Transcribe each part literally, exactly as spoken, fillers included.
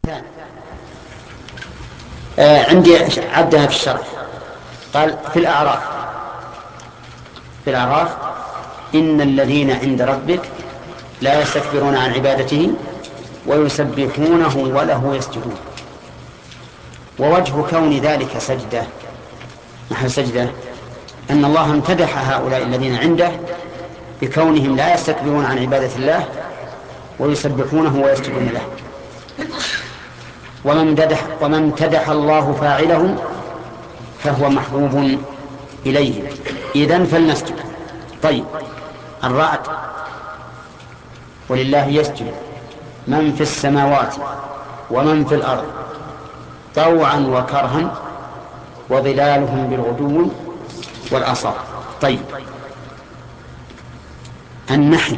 آه عندي عدها في الشرح. قال في الأعراف في الأعراف إن الذين عند ربك لا يستكبرون عن عبادته ويسبحونه وله يسجدون. ووجه كون ذلك سجدة محل سجدة أن الله امتدح هؤلاء الذين عنده بكونهم لا يستكبرون عن عبادة الله ويسبحونه ويسجدون له. ومن امتدح ومن امتدح الله فاعله فهو محبوب إليه. إذن فلنسجد. طيب الرعد ولله يسجد من في السماوات ومن في الأرض طوعا وكرها وظلالهم بالغدو والآصال. طيب النحل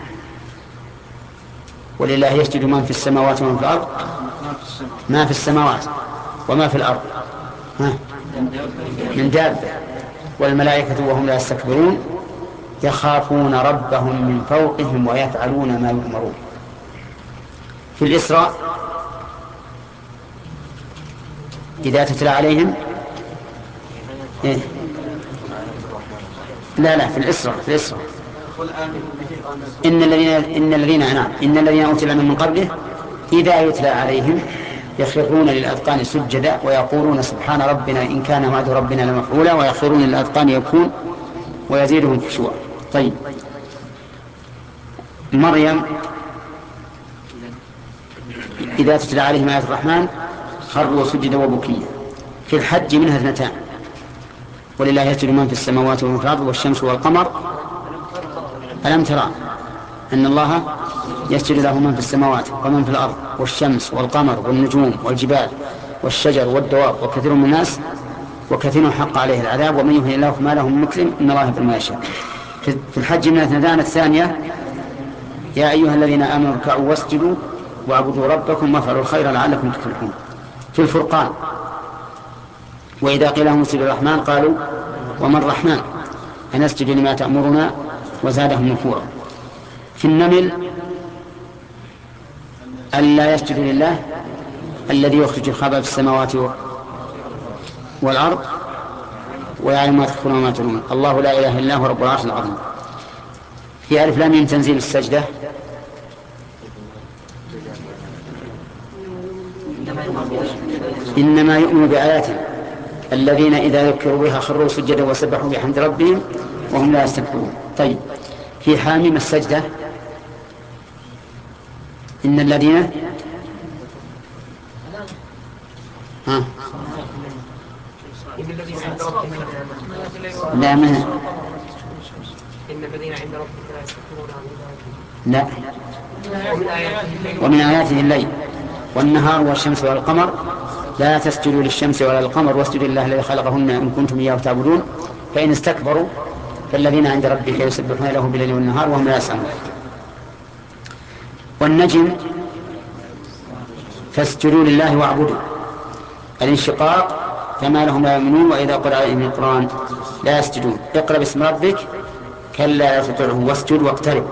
ولله يسجد من في السماوات ومن في الأرض ما في السماوات وما في الأرض ها من دابة والملائكة وهم لا يستكبرون يخافون ربهم من فوقهم ويفعلون ما يؤمرون. في الإسراء إذا تتلى عليهم إيه؟ لا لا في الإسراء في الإسراء إن الذين إن الذين نعم إن الذين أوتوا العلم من قبله إذا يتلى عليهم يخرون للأذقان سجدا ويقولون سبحان ربنا إن كان وعد ربنا لمفعولا ويخرون للأذقان يبكون ويزيدهم خشوعا. طيب مريم إذا تتلى عليهم آيات الرحمن خروا سجدا وبكيا. في الحج منها اثنتان ولله يسجد من في السماوات ومن في الأرض والشمس والقمر. ألم ترى أن الله يسجد له من في السماوات ومن في الأرض والشمس والقمر والنجوم والجبال والشجر والدواب وكثير من الناس وكثير حق عليه العذاب ومن يهن الله فما له من مكرم إن الله يحب ما يشاء. في الحج من الاثنتان الثانية يا أيها الذين آمنوا اركعوا واسجدوا واعبدوا ربكم وافعلوا الخير لعلكم تفلحون. في الفرقان وإذا قيل لهم اسجدوا الرحمن قالوا وما الرحمن أنسجد لما تأمرنا وزادهم نفورا. في النمل ألا يسجد لله الذي يخرج الخبأ في السماوات والأرض ويعلم ما تخفون وما تعلنون الله لا إله إلا هو رب العرش العظيم. في ألف لام ميم تنزيل السجدة إنما يؤمن بآياته الذين إذا ذكروا بها خروا سجدا وسبحوا بحمد ربهم وهم لا يستكبرون. طيب في حاميم السجدة إن الذين ها لا من إن الذين عند ربك لا يستكبرون لا ومن آياته الليل والنهار والشمس والقمر لا تسجدوا للشمس ولا للقمر واسجدوا لله الذي خلقهن إن كنتم إياه تعبدون فإن استكبروا فالذين عند ربك يسبحون له بالليل والنهار وهم لا يسأمون. والنجم فاسجدوا لله واعبدوا. الانشقاق فما لهم لا يؤمنون وإذا قرأ عليهم القرآن لا يسجدون. اقرأ باسم ربك كلا لا تطعه واسجد واقترب.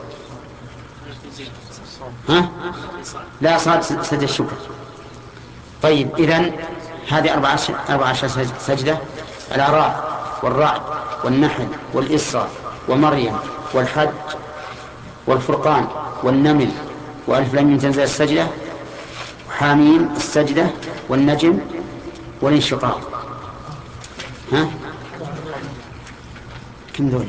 ها لا صاد سجد الشكر. طيب إذن هذه أربع عشر سجدة الأعراف والرعد والنحل والإسراء ومريم والحج والفرقان والنمل وألف لام ميم تنزيل السجدة وحاميم السجدة والنجم والانشقاق. ها كم ذولي؟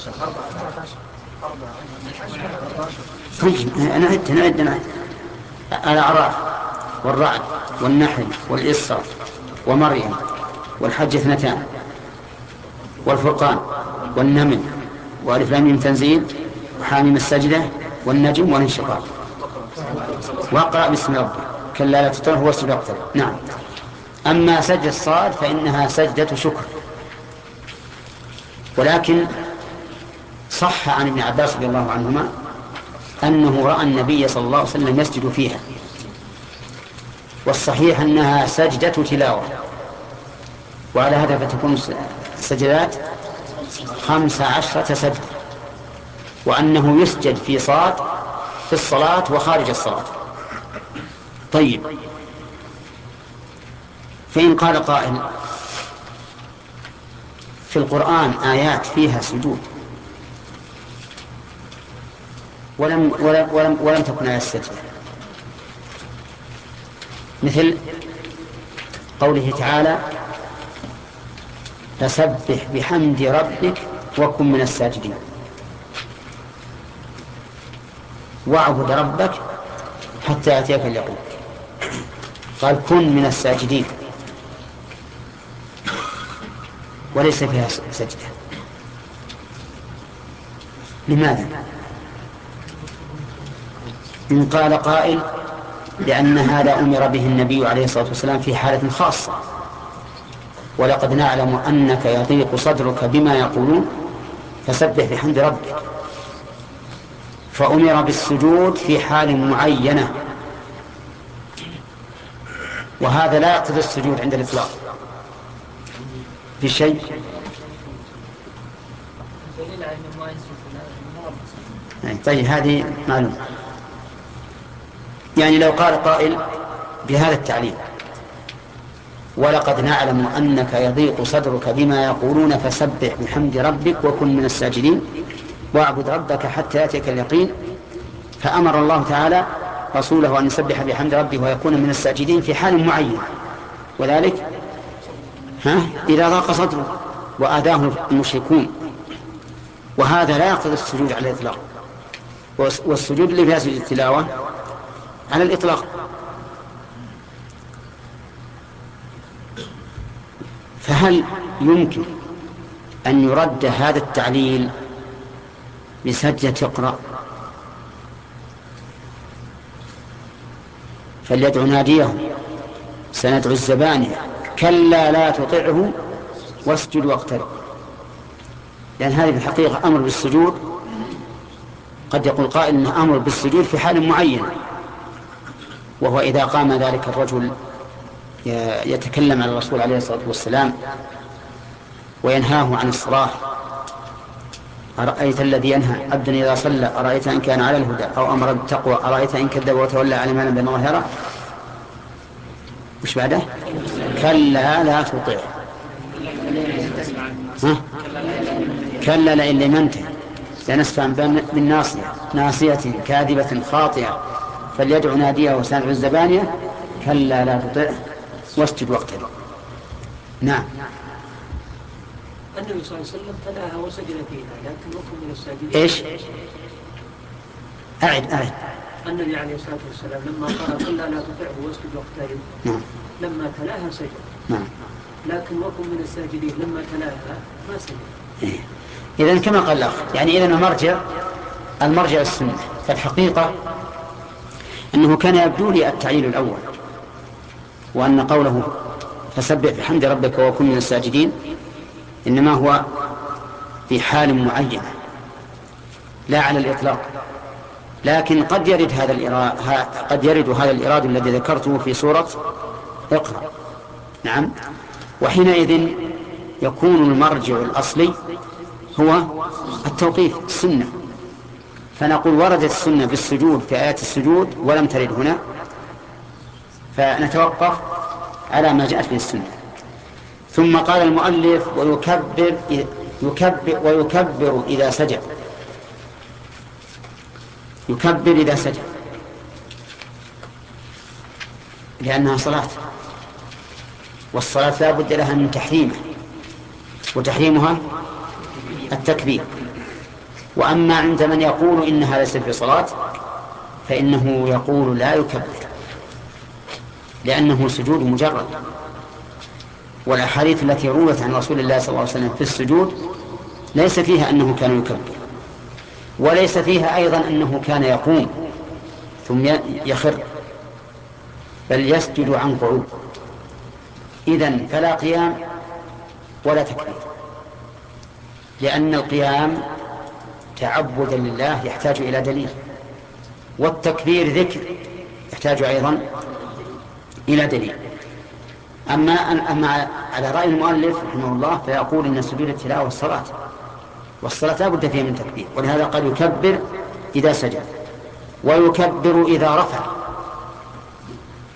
طيب أنا عدت أنا عدت أنا الأعراف والرعد والنحل والإسراء ومريم والحج اثنتان والفرقان والنمل وألف لام ميم تنزيل وحاميم السجدة والنجم والانشقاق. واقرأ باسم ربك كلا لا تطعه واسجد واقترب. نعم. أما سجدة الصاد فإنها سجدة شكر ولكن صح عن ابن عباس رضي الله عنهما أنه رأى النبي صلى الله عليه وسلم يسجد فيها والصحيح أنها سجدة تلاوة وعلى هذا فتكون السجدات خمس عشرة سجدة وأنه يسجد في صاد في الصلاة وخارج الصلاة طيب، فإن قال قائل في القرآن آيات فيها سجود ولم, ولم, ولم, ولم تكن آيات السجدة، مثل قوله تعالى فسبح بحمد ربك وكن من الساجدين، واعبد ربك حتى يأتيك اليقين، قال كن من الساجدين وليس فيها سجدة. لماذا؟ إن قال قائل لأن هذا أمر به النبي عليه الصلاة والسلام في حالة خاصة، ولقد نعلم أنك يضيق صدرك بما يقولون فسبح بحمد ربك، فأمر بالسجود في حال معينة، وهذا لا يقتضي السجود عند الإطلاق في شيء. طيب هذه معلومة. يعني لو قال قائل بهذا التعليل ولقد نعلم أنك يضيق صدرك بما يقولون فسبح بحمد ربك وكن من الساجدين واعبد ربك حتى يأتيك اليقين، فأمر الله تعالى رسوله أن يسبح بحمد ربه ويكون من الساجدين في حال معين، وذلك ها إذا ضاق صدره وآذاه المشركون، وهذا لا يقتضي السجود على الإطلاق، والسجود اللي فيها سجود التلاوة على الإطلاق. فهل يمكن أن يرد هذا التعليل بسجدة اقرأ فليدعو ناديه سندعو الزبانية كلا لا تطعه واسجد واقترب؟ لأن هذه في الحقيقة أمر بالسجود، قد يقول قائل إنه أمر بالسجود في حال معين، وهو إذا قام ذلك الرجل يتكلم على الرسول عليه الصلاة والسلام وينهاه عن الصلاة، أرأيت الذي ينهى عبدا إذا صلى أرأيت إن كان على الهدى أو أمر بالتقوى أرأيت إن كذب وتولى على ما لم بين الله يرى. وش بعده؟ كلا لا تطع كلا لئن لم ينته لنسفعا بالناصية ناصية كاذبة خاطئة فليدع ناديه وسندع الزبانية كلا لا تطع واسجد واقترب. نعم. النبي صلى الله عليه وسلم تلاها وسجد فيها لكن ركن من الساجدين. ايش؟ أعد أعد. النبي عليه الصلاة والسلام لما قال كلا لا تطعه واسجد واقترب نعم. لما تلاها سجد. نعم. لكن ركن من الساجدين لما تلاها ما سجد. إيه. إذن كما قال الأخ، يعني إذن المرجع المرجع السنة، فالحقيقة أنه كان يبدو لي التعليل الأول، وأن قوله فسبح بحمد ربك وكن من الساجدين إنما هو في حال معينة لا على الإطلاق، لكن قد يرد هذا الإراد قد يرد هذا الإراد الذي ذكرته في سورة اقرأ. نعم. وحينئذ يكون المرجع الأصلي هو التوقيف السنة، فنقول وردت السنة بالسجود في آيات السجود ولم ترد هنا، فنتوقف على ما جاءت به السنة. ثم قال المؤلف ويكبر يكبر ويكبر إذا سجد، يكبر إذا سجد لأنها صلاة، والصلاة لا بد لها من تحريمه، وتحريمها التكبير. وأما عند من يقول إنها ليست في صلاة فإنه يقول لا يكبر لأنه سجود مجرد، والأحاديث التي روت عن رسول الله صلى الله عليه وسلم في السجود ليس فيها أنه كان يكبر، وليس فيها أيضا أنه كان يقوم ثم يخر، بل يسجد عن قعود. إذن فلا قيام ولا تكبير، لأن القيام تعبدا لله يحتاج إلى دليل، والتكبير ذكر يحتاج أيضا إلى دليل. أما, أما على رأي المؤلف رحمه الله فيقول إن سجود التلاوة والصلاة، والصلاة لا بد فيها من تكبير، ولهذا قد يكبر إذا سجد ويكبر إذا رفع،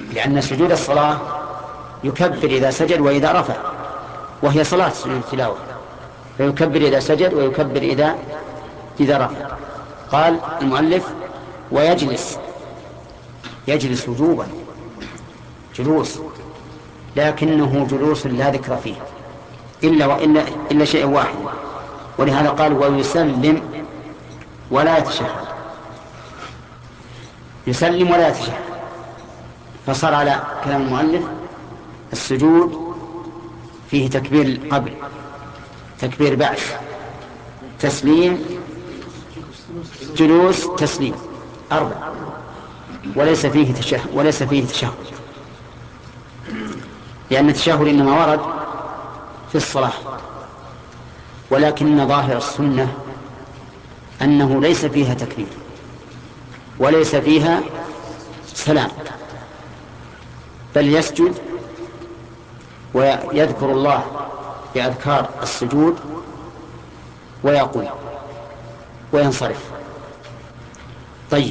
لأن سجود الصلاة يكبر إذا سجد وإذا رفع، وهي صلاة سجود التلاوة، فيكبر إذا سجد ويكبر إذا إذا رفع. قال المؤلف ويجلس، يجلس وجوبا جلوس، لكنه جلوس لا ذكر فيه إلا وإلا إلا شيء واحد، ولهذا قال ويسلم ولا يتشهد، يسلم ولا يتشهد، فصار على كلام المؤلف السجود فيه تكبير قبل، تكبير بعد، تسليم، جلوس، تسليم، أربع، وليس فيه تشهد، وليس فيه تشهد، لأن التشهد إنما ورد في الصلاة، ولكن ظاهر السنة أنه ليس فيها تكبير وليس فيها سلام، بل يسجد ويذكر الله بأذكار السجود ويقول وينصرف. طيب،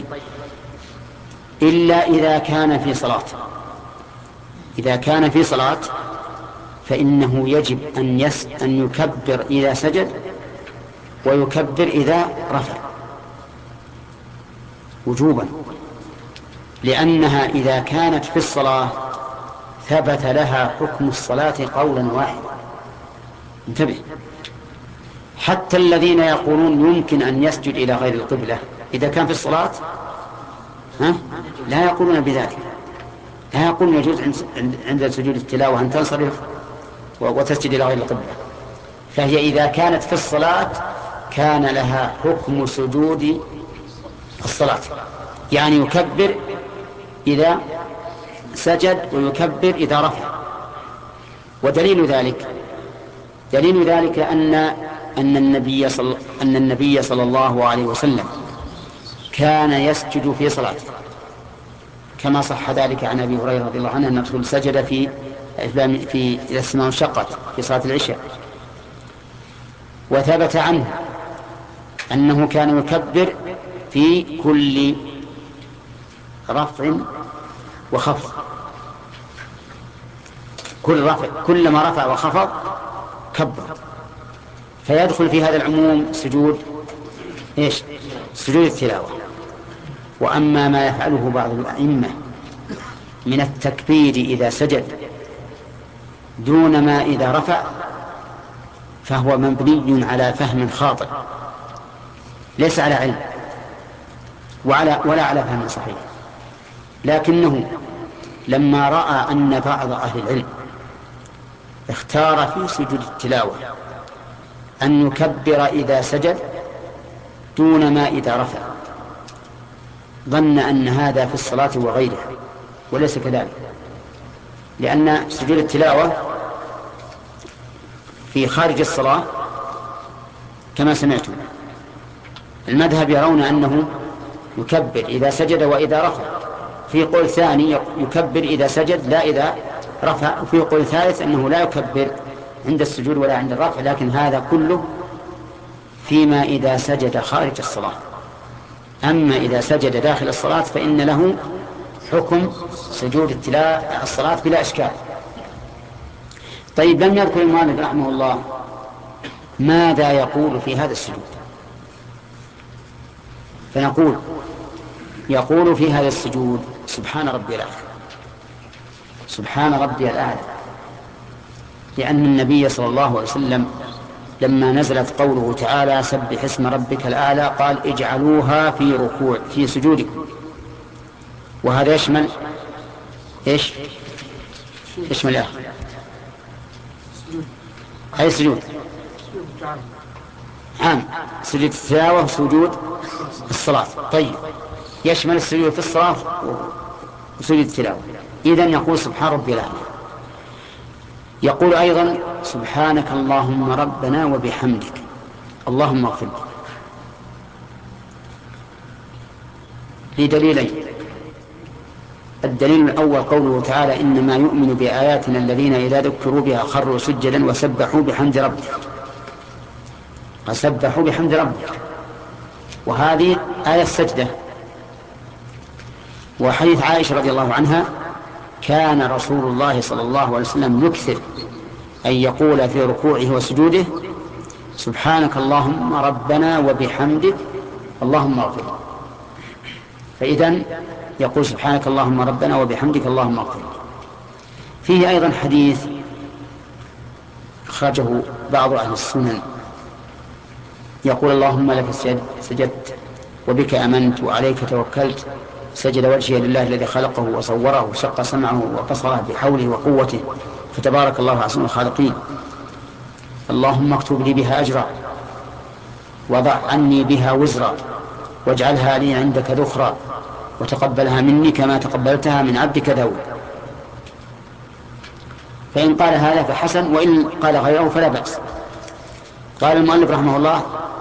إلا إذا كان في صلاة، إذا كان في صلاة فإنه يجب أن, يس أن يكبر إذا سجد ويكبر إذا رفع وجوبا، لأنها إذا كانت في الصلاة ثبت لها حكم الصلاة قولا واحدا. انتبه، حتى الذين يقولون يمكن أن يسجد إلى غير القبلة إذا كان في الصلاة ها؟ لا يقولون بذلك، لا يقولون يجوز عند سجود التلاوة أن تنصرف وتسجد إلى غير القبلة، فهي إذا كانت في الصلاة كان لها حكم سجود الصلاة، يعني يكبر إذا سجد ويكبر إذا رفع. ودليل ذلك دليل ذلك أن أن النبي صلى أن النبي صلى الله عليه وسلم كان يسجد في صلاته، كما صح ذلك عن أبي هريرة رضي الله عنه أن الرسول سجد في في إذا السماء انشقت في صلاة العشاء. وثبت عنه أنه كان يكبر في كل رفع وخفض، كل رفع، كلما رفع وخفض كبر، فيدخل في هذا العموم سجود إيش؟ سجود التلاوة. وأما ما يفعله بعض الأئمة من التكبير إذا سجد دون ما إذا رفع فهو مبني على فهم خاطئ، ليس على علم وعلى ولا على فهم صحيح، لكنه لما رأى أن بعض أهل العلم اختار في سجود التلاوة أن يكبر إذا سجد دون ما إذا رفع ظن أن هذا في الصلاة وغيرها، وليس كذلك، لأن سجود التلاوة في خارج الصلاة كما سمعتم. المذهب يرون أنه يكبر إذا سجد وإذا رفع، في قول ثاني يكبر إذا سجد لا إذا رفع، وفي قول ثالث أنه لا يكبر عند السجود ولا عند الرفع، لكن هذا كله فيما إذا سجد خارج الصلاة. أما إذا سجد داخل الصلاة فإن له حكم سجود الصلاة بلا إشكال. طيب، لم يذكر المؤلف رحمه الله ماذا يقول في هذا السجود، فنقول يقول في هذا السجود سبحان ربي الأعلى، سبحان ربي الأعلى، لأن النبي صلى الله عليه وسلم لما نزلت قوله تعالى سبح اسم ربك الأعلى قال اجعلوها في ركوع في سجودكم، وهذا يشمل ايش؟ يشمل ايه؟ أي سجود عام، سجود التلاوة وسجود الصلاة. طيب، يشمل السجود في الصلاة وسجود التلاوة. إذن يقول سبحان ربي الأعلى. يقول أيضا سبحانك اللهم ربنا وبحمدك اللهم اغفر لي، لدليلين. الدليل الأول قوله تعالى إنما يؤمن بآياتنا الذين إذا ذكروا بها خروا سجدا وسبحوا بحمد ربك، وسبحوا بحمد ربك، وهذه آية السجدة. وحديث عائشة رضي الله عنها كان رسول الله صلى الله عليه وسلم يكثر أن يقول في ركوعه وسجوده سبحانك اللهم ربنا وبحمدك اللهم اغفر. فإذن يقول سبحانك اللهم ربنا وبحمدك اللهم اغفر. فيه أيضا حديث أخرجه بعض أهل السنن يقول اللهم لك سجدت وبك أمنت وعليك توكلت سجد وجهي لله الذي خلقه وصوره وشق سمعه وبصره بحوله وقوته فتبارك الله أحسن الخالقين. اللهم اكتب لي بها أجرا وضع عني بها وزرا واجعلها لي عندك ذخرا وتقبلها مني كما تقبلتها من عبدك داود. فإن قال هذا فحسن وإن قال غيره فلا بأس. قال المؤلف رحمه الله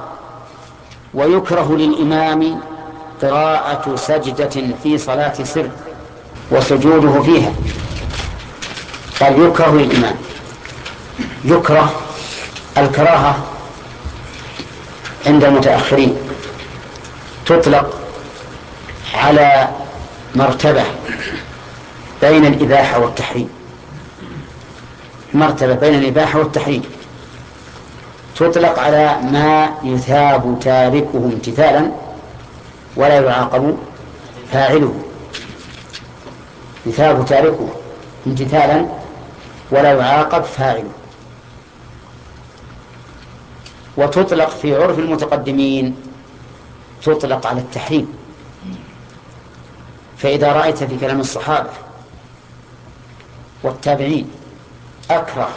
ويكره للإمام قراءة سجدة في صلاة سر وسجوده فيها. قال يكره للإمام. يكره الكراهة عند المتأخرين تطلق على مرتبة بين الإباحة والتحريم. مرتبة بين الإباحة والتحريم تطلق على ما يثاب تاركه امتثالا ولا يعاقب فاعله. يثاب تاركه امتثالا ولا يعاقب فاعله. وتطلق في عرف المتقدمين تطلق على التحريم. فإذا رأيت في كلام الصحابة والتابعين أكره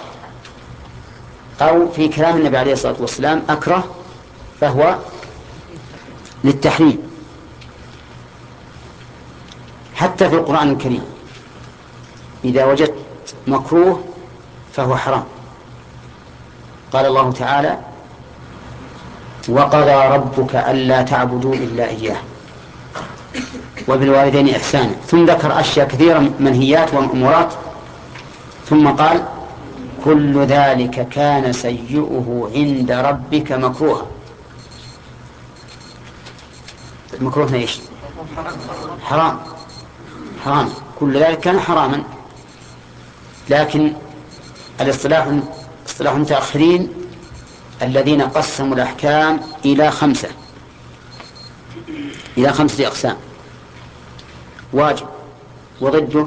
أو في كلام النبي عليه الصلاة والسلام أكره فهو للتحريم. حتى في القرآن الكريم إذا وجدت مكروه فهو حرام. قال الله تعالى وقضى ربك ألا تعبدوا إلا إياه وبالوالدين إحسانا ثم ذكر أشياء كثيرة منهيات ومأمورات ثم قال كل ذلك كان سيئه عند ربك مكروها. مكروه ايش؟ حرام. حرام كل ذلك كان حراما. لكن الاصطلاح اصطلاح المتأخرين الذين قسموا الأحكام إلى خمسة إلى خمسة أقسام: واجب وضده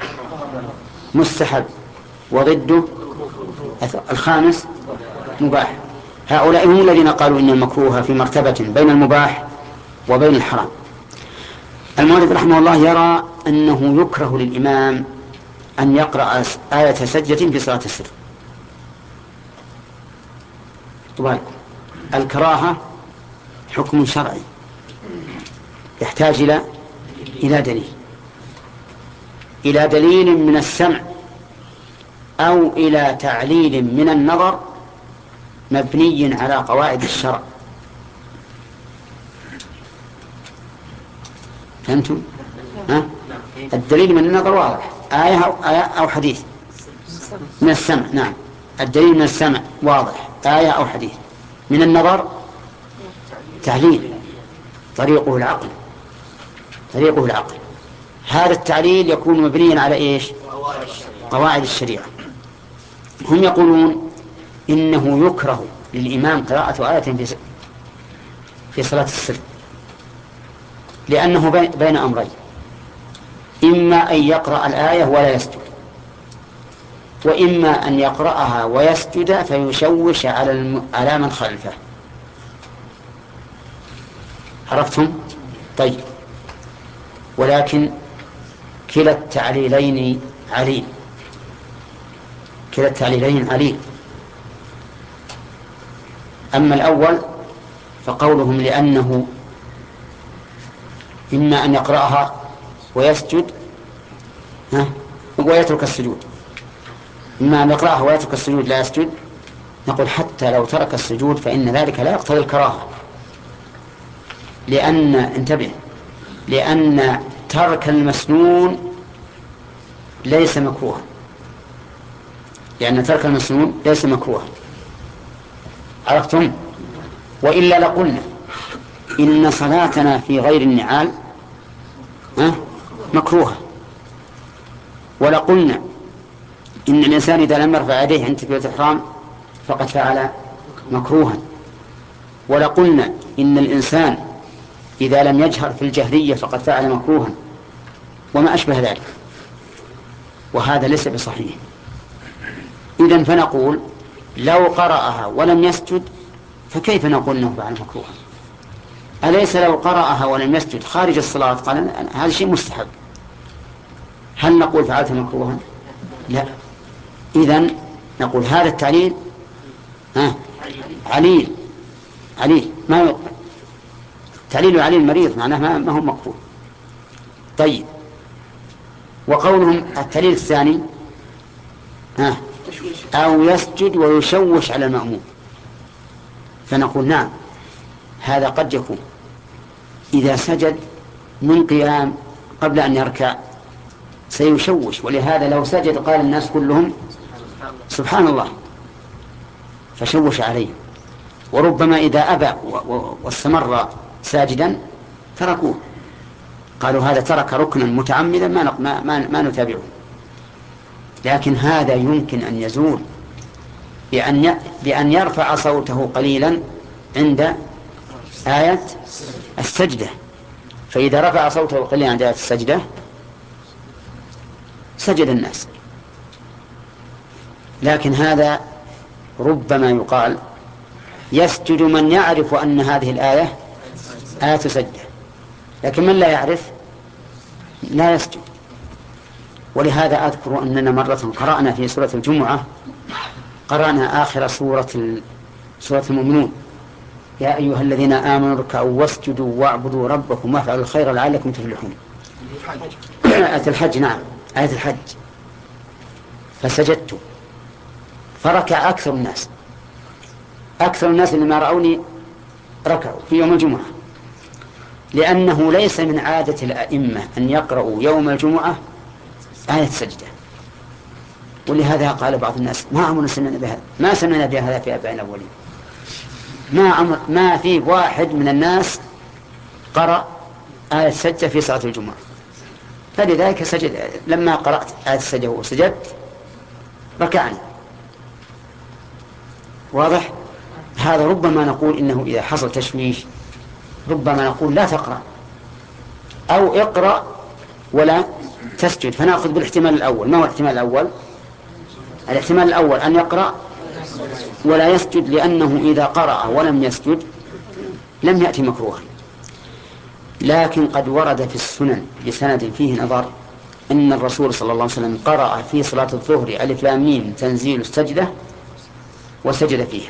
مستحب وضده الخامس مباح. هؤلاء هم الذين قالوا إن المكروه في مرتبة بين المباح وبين الحرام. المؤلف رحمه الله يرى أنه يكره للإمام أن يقرأ آية سجدة في صلاة السر. طبعا الكراهة حكم شرعي يحتاج إلى إلى دليل إلى دليل من السمع أو إلى تعليل من النظر مبني على قواعد الشرع. فهمتم؟ ها؟ الدليل من النظر واضح، آية أو, آية أو حديث. من السمع نعم، الدليل من السمع واضح، آية أو حديث. من النظر تعليل طريقه العقل طريقه العقل هذا التعليل يكون مبنيا على إيش؟ قواعد الشريعة. هم يقولون إنه يكره للإمام قراءة آية في في صلاة السر لأنه بين أمرين: إما أن يقرأ الآية ولا يسجد، وإما أن يقرأها ويسجد فيشوش على على من خلفه. عرفتم؟ طيب، ولكن كلا التعليلين عليل كلا التعليلين عليل. أما الأول فقولهم لأنه إما أن يقرأها ويسجد ها ويترك السجود، إما أن يقرأها ويترك السجود لا يسجد، نقول حتى لو ترك السجود فإن ذلك لا يقتضي الكراهة، لأن انتبه لأن ترك المسنون ليس مكروها لأن ترك المسنون ليس مكروها. عرفتم؟ وإلا لقلنا إن صلاتنا في غير النعال مكروهة، ولقلنا إن الإنسان إذا لم يرفع يديه عند تكبيرة الإحرام فقد فعل مكروها. ولقلنا إن الإنسان إذا لم يجهر في الجهرية فقد فعل مكروها، وما أشبه ذلك، وهذا ليس بصحيح. إذن فنقول لو قرأها ولم يسجد فكيف نقول أنه فعل مكروها؟ أليس لو قرأها ولم يسجد خارج الصلاة قال هذا شيء مستحب، هل نقول فعلت مكروها؟ لا. إذن نقول هذا التعليل ها عليل عليل ما يقبل، تعليل عليل مريض معناه ما, ما هو مقبول. طيب، وقولهم التعليل الثاني ها أو يسجد ويشوش على المأموم، فنقول نعم هذا قد يكون إذا سجد من قيام قبل أن يركع سيشوش، ولهذا لو سجد قال الناس كلهم سبحان الله فشوش عليه. وربما إذا أبى واستمر ساجدا تركوه، قالوا هذا ترك ركنا متعمدا ما, ما, ما نتابعه. لكن هذا يمكن أن يزول بأن, بأن يرفع صوته قليلا عند آية السجدة، فإذا رفع صوته قليلا عند آية السجدة سجد الناس. لكن هذا ربما يقال يسجد من يعرف أن هذه الآية آية سجدة، لكن من لا يعرف لا يسجد. ولهذا أذكر أننا مرة قرأنا في سورة الجمعة، قرأنا آخر سورة سورة المؤمنون يا أيها الذين آمنوا اركعوا واسجدوا واعبدوا ربكم وافعلوا الخير لعلكم تفلحون. آية الحج، نعم آية الحج. فسجدت فركع أكثر الناس، أكثر الناس لما رأوني ركعوا في يوم الجمعة، لأنه ليس من عادة الأئمة أن يقرأوا يوم الجمعة آية سجدة. ولهذا قال بعض الناس ما عمرنا سمعنا بهذا، ما سمعنا بهذا في آبائنا الأولين، ما عمر ما في واحد من الناس قرأ آية سجدة في صلاة الجمعة. فلذلك سجد، لما قرأت آية السجدة وسجدت ركعني. واضح؟ هذا ربما نقول إنه إذا حصل تشويش ربما نقول لا تقرأ أو اقرأ ولا تسجد، فنأخذ بالاحتمال الأول. ما هو الاحتمال الأول؟ الاحتمال الأول أن يقرأ ولا يسجد، لأنه إذا قرأ ولم يسجد لم يأتي مكروها. لكن قد ورد في السنن بسند فيه نظر أن الرسول صلى الله عليه وسلم قرأ في صلاة الظهر ألف لام ميم تنزيل السجدة وسجد فيها.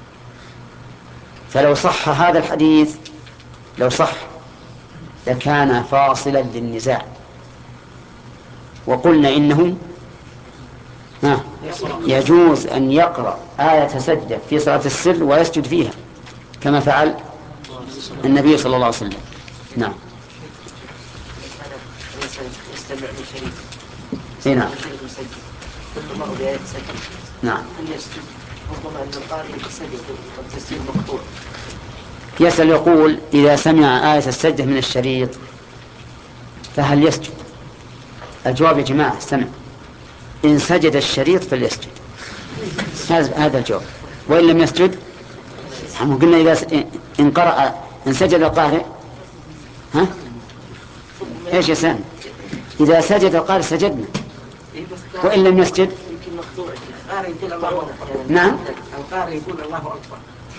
فلو صح هذا الحديث لو صح لكان فاصلا للنزاع، وقلنا إنه ها يجوز أن يقرأ آية سجدة في صلاة السر ويسجد فيها كما فعل النبي صلى الله عليه وسلم. نعم. يستمع لشريك. اي نعم. كل مرة بآية سجد. نعم. هل يسجد؟ ربما أن القارئ يسجد والتسجيل مقطوع. يسأل يقول إذا سمع آية السجدة من الشريط فهل يسجد؟ الجواب يا جماعة استمع، إن سجد الشريط فليسجد، هذا الجواب. وإن لم يسجد قلنا إذا إن قرأ إن سجد القارئ ها إيش يسأل؟ إذا سجد القارئ سجدنا، وإن لم يسجد يمكن مقطوع. القارئ يقول الله أكبر. نعم. القارئ يقول الله أكبر.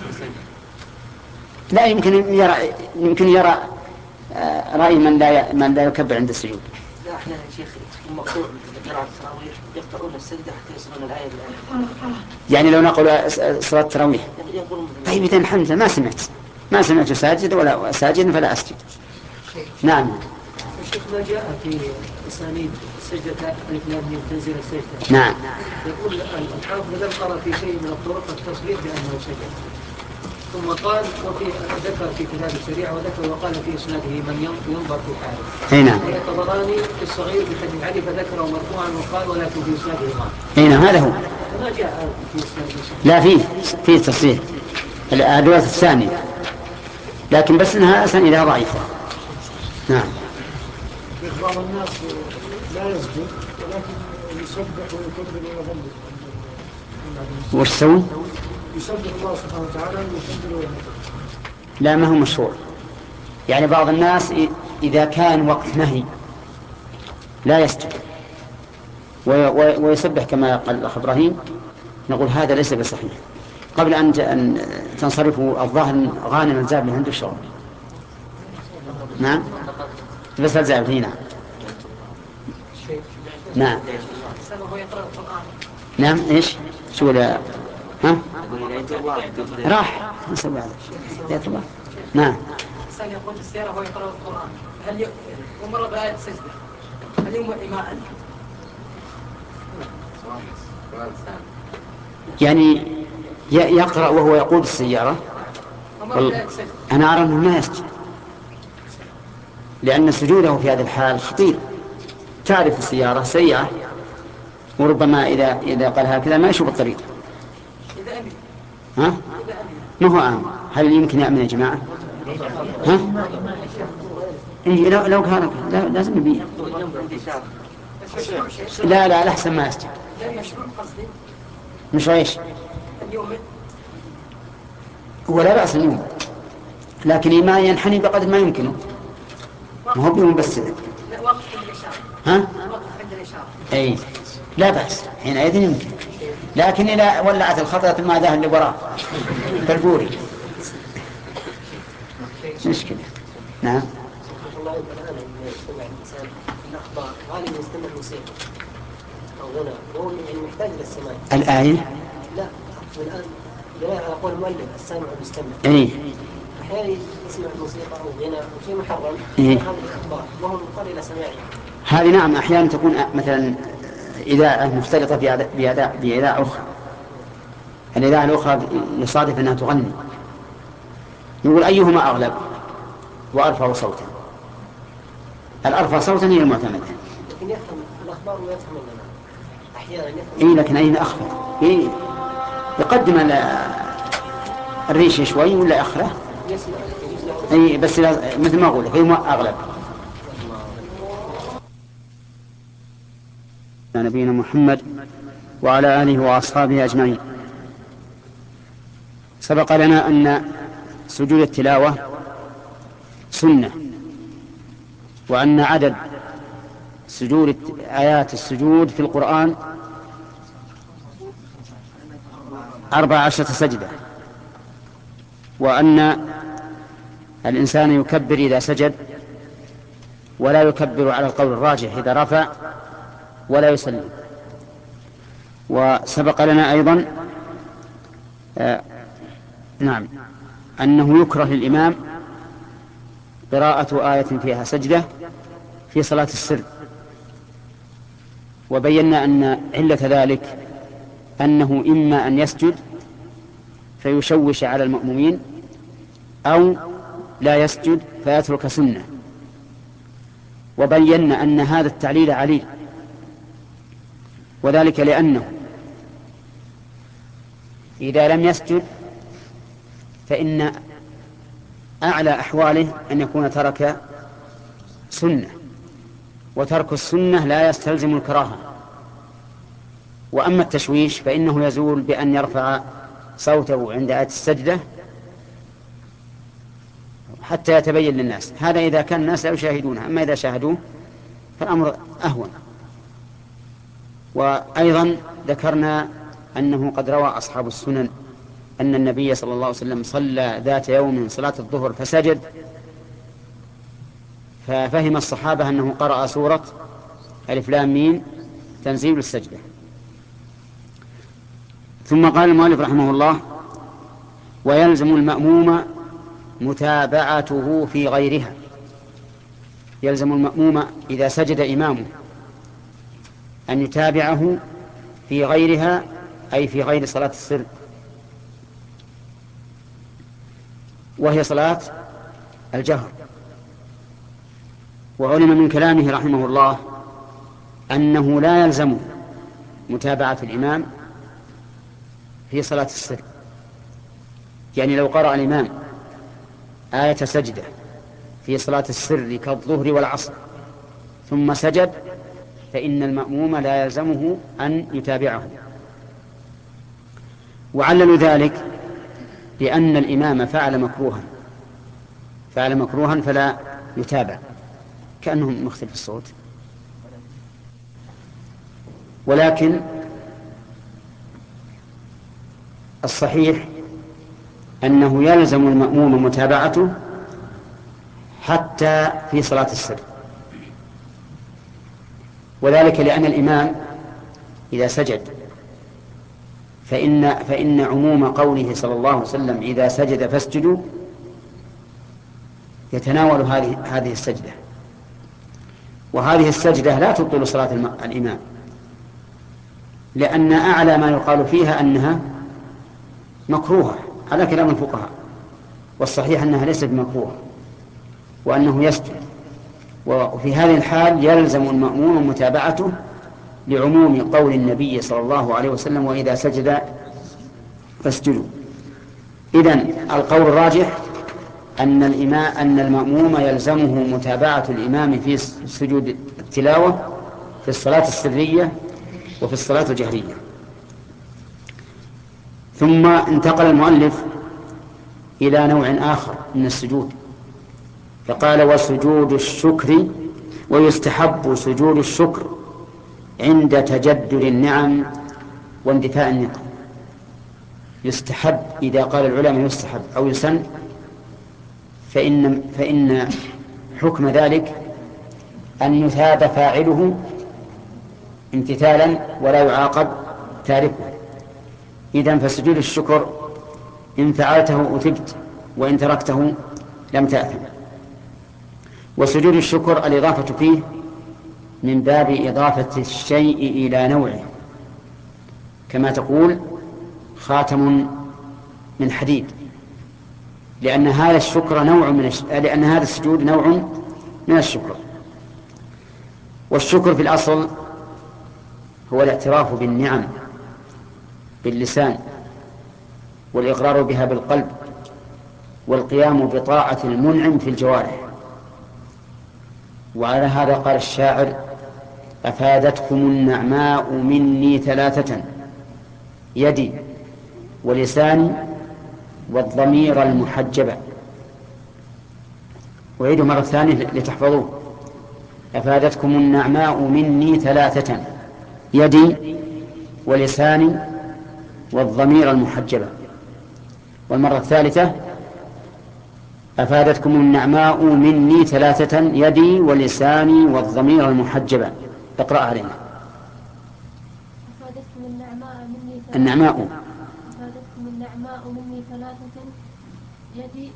لا يمكن يرى يمكن يرى رأي من لا من لا يكبر عند السجود. لا أحيانا يا شيخ المقطوع مثل قراءة التراويح يقطعون السجدة حتى يصلون الآية بالآية. يعني لو نقول صلاة التراويح. طيب إذا الحمد ما سمعت ما سمعت ساجد ولا ساجد فلا أسجد. نعم. الشيخ ما جاء في أسانيد السجدة ألف لام ميم تنزيل السجدة. نعم. يقول الحافظ لم أرى في شيء من الطرق التصريح بأنه سجد. ثم قال وفي ذكر في كتاب الشريعة وذكر وقال في إسناده من ينظر في حاله. أي نعم. الطبراني في الصغير بحديث علي فذكره مرفوعا وقال ولكن في إسناده ما. أي نعم هذا هو. ما جاء في إسناده. لا فيه فيه تصريح الأدوات الثانية، لكن بس إنها أسن إلى ضعيفة. نعم. بعض الناس لا يسجد ولكن يسبح ويكبر ويهلل. وش سوي؟ يسبح الله سبحانه وتعالى ويكبر ويهلل. لا، ما هو مشروع. يعني بعض الناس إذا كان وقت نهي لا يسجد ويسبح كما قال الأخ إبراهيم، نقول هذا ليس بصحيح. قبل أن تنصرفوا الظاهر غانم الزابل عنده شغل. نعم بس الزابل هنا. نعم نعم إيش شو ولا ها راح نسوي هذا يا الله. نعم الإنسان يقود السيارة وهو يقرأ القرآن، هل يمر بآية سجدة؟ هل يمر إيماء؟ يعني يقرأ وهو يقود السيارة؟ أنا أرى أنه ما يسجد، لأن سجوده في هذه الحال خطير. تعرف السيارة سيئة، وربما إذا إذا قال هكذا ما يشوف الطريق. ها؟ ما هو آمن. هل يمكن يأمن يا جماعة؟ ها؟ إيه لو لو كان لازم نبيه. لا لا الأحسن ما يسجد. مش ايش؟ هو لا بأس اليوم، لكن ما ينحني بقدر ما يمكنه. ما هو بيوم بس. ها؟ أي لا بأس حينئذ يمكن، لكن إذا ولعت الخطرة ما ذا اللي وراه كالبوري مشكلة. نعم. الله الآن يستمع الإنسان الأخبار غالبا يستمع موسيقى أو غنى، وهو يعني محتاج للسماع. الآية؟ لا الآن بناء على قول المؤلف السامع المستمع. إيه. أحيانا يسمع موسيقى أو غنى أو شيء محرم. إيه. هذه الأخبار وهو مضطر إلى سماعها. هذه نعم أحيانا تكون مثلا إذاعة مختلطة بإذاعة بإذاعة أخرى. الإذاعة الأخرى يصادف أنها تغني، يقول أيهما أغلب وأرفع صوتا. الأرفع صوتا هي المعتمدة. لكن يفهم الأخبار ويفهم لنا أحيانا يفهم. إيه لكن أين أخفى؟ إيه يقدم الريش شوي ولا يأخره؟ إيه بس مثل ما أقول لك أيهما أغلب. نبينا محمد وعلى آله وأصحابه أجمعين. سبق لنا أن سجود التلاوة سنة، وأن عدد سجود آيات السجود في القرآن أربع عشرة سجدة، وأن الإنسان يكبر إذا سجد ولا يكبر على القول الراجح إذا رفع ولا يسلم. وسبق لنا أيضا آه نعم أنه يكره للإمام قراءة آية فيها سجدة في صلاة السر، وبينا أن علة ذلك أنه إما أن يسجد فيشوش على المأمومين أو لا يسجد فيترك سنة. وبينا أن هذا التعليل عليل، وذلك لأنه إذا لم يسجد فإن أعلى أحواله أن يكون ترك سنة، وترك السنة لا يستلزم الكراهة. وأما التشويش فإنه يزول بأن يرفع صوته عند آية السجدة حتى يتبين للناس. هذا إذا كان الناس لا يشاهدونه، أما إذا شاهدوه فالأمر أهون. وأيضا ذكرنا أنه قد روى أصحاب السنن أن النبي صلى الله عليه وسلم صلى ذات يوم صلاة الظهر فسجد، ففهم الصحابة أنه قرأ سورة ألف لام ميم تنزيل السجدة. ثم قال المؤلف رحمه الله: ويلزم المأموم متابعته في غيرها. يلزم المأموم إذا سجد إمامه أن يتابعه في غيرها، أي في غير صلاة السر، وهي صلاة الجهر. وعلم من كلامه رحمه الله أنه لا يلزم متابعة الإمام في صلاة السر. يعني لو قرأ الإمام آية سجدة في صلاة السر كالظهر والعصر ثم سجد فإن المأموم لا يلزمه أن يتابعه. وعللوا ذلك بأن الإمام فعل مكروها فعل مكروها فلا يتابع، كأنهم مختلف الصوت. ولكن الصحيح أنه يلزم المأموم متابعته حتى في صلاة السر، وذلك لأن الإمام إذا سجد فإن, فإن عموم قوله صلى الله عليه وسلم إذا سجد فاسجدوا يتناول هذه هذه السجدة، وهذه السجدة لا تبطل صلاة الإمام، لأن أعلى ما يقال فيها أنها مكروهة على كلام الفقهاء، والصحيح أنها ليست مكروهة وأنه يسجد. وفي هذه الحال يلزم المأموم متابعته لعموم قول النبي صلى الله عليه وسلم وإذا سجد فاسجدوا. إذن القول الراجح أن الإمام أن المأموم يلزمه متابعة الإمام في سجود التلاوة في الصلاة السرية وفي الصلاة الجهرية. ثم انتقل المؤلف إلى نوع آخر من السجود، فقال وسجود الشكر، ويستحب سجود الشكر عند تجدد النعم واندفاع النقم. يستحب إذا قال العلماء يستحب أو يسن فإن, فإن حكم ذلك أن يثاب فاعله امتثالا ولا يعاقب تاركه. إذن فسجود الشكر إن فعلته أثبت وإن تركته لم تأثم. وسجود الشكر الإضافة فيه من باب إضافة الشيء إلى نوعه، كما تقول خاتم من حديد، لأن هذا الشكر نوع من الش... لأن هذا السجود نوع من الشكر. والشكر في الأصل هو الاعتراف بالنعم باللسان والإقرار بها بالقلب والقيام بطاعة المنعم في الجوارح. وعلى هذا قال الشاعر أفادتكم النعماء مني ثلاثة يدي ولساني والضمير المحجبة. أعيده مرة ثانية لتحفظوه. أفادتكم النعماء مني ثلاثة يدي ولساني والضمير المحجبة. والمرة الثالثة أفادتكم النعماء مني ثلاثة يدي ولساني والضمير المحجبة. اقرأ علينا. أفادتكم النعماء مني ثلاثة النعماء أفادتكم النعماء مني ثلاثة يدي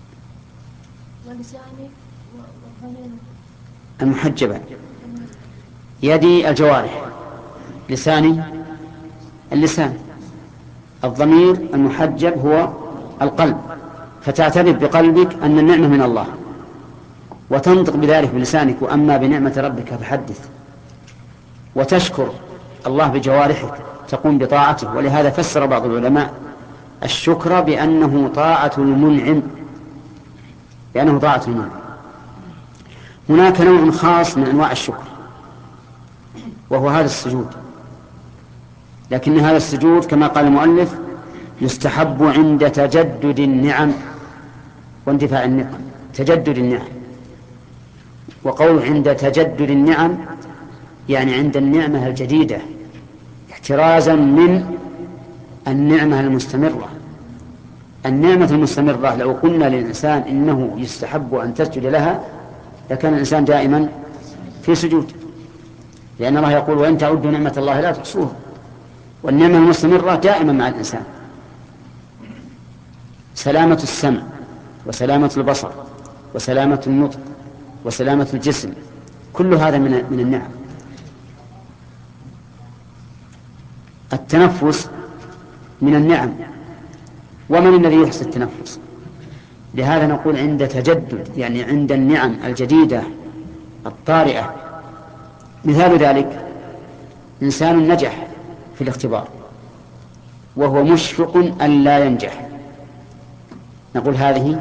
ولساني والضمير المحجبة. يدي الجوارح، لساني اللسان، الضمير المحجب هو القلب، فتعترف بقلبك أن النعمة من الله وتنطق بذلك بلسانك وأما بنعمة ربك فحدث، وتشكر الله بجوارحك تقوم بطاعته. ولهذا فسر بعض العلماء الشكر بأنه طاعة المنعم بأنه طاعة المنعم. هناك نوع خاص من أنواع الشكر وهو هذا السجود، لكن هذا السجود كما قال المؤلف يستحب عند تجدد النعم واندفاع النقم. تجدد النعم، وقول عند تجدد النعم يعني عند النعمة الجديدة احترازا من النعمة المستمرة. النعمة المستمرة لو قلنا للإنسان إنه يستحب أن تسجد لها لكان الإنسان دائما في سجود، لأن الله يقول وإن تعدوا نعمة الله لا تحصوها. والنعمة المستمرة دائما مع الإنسان. سلامة السمع وسلامة البصر وسلامة النطق وسلامة الجسم كل هذا من من النعم. التنفس من النعم، ومن الذي يحسن التنفس؟ لهذا نقول عند تجدد يعني عند النعم الجديدة الطارئة. مثال ذلك إنسان نجح في الاختبار وهو مشفق أن لا ينجح، نقول هذه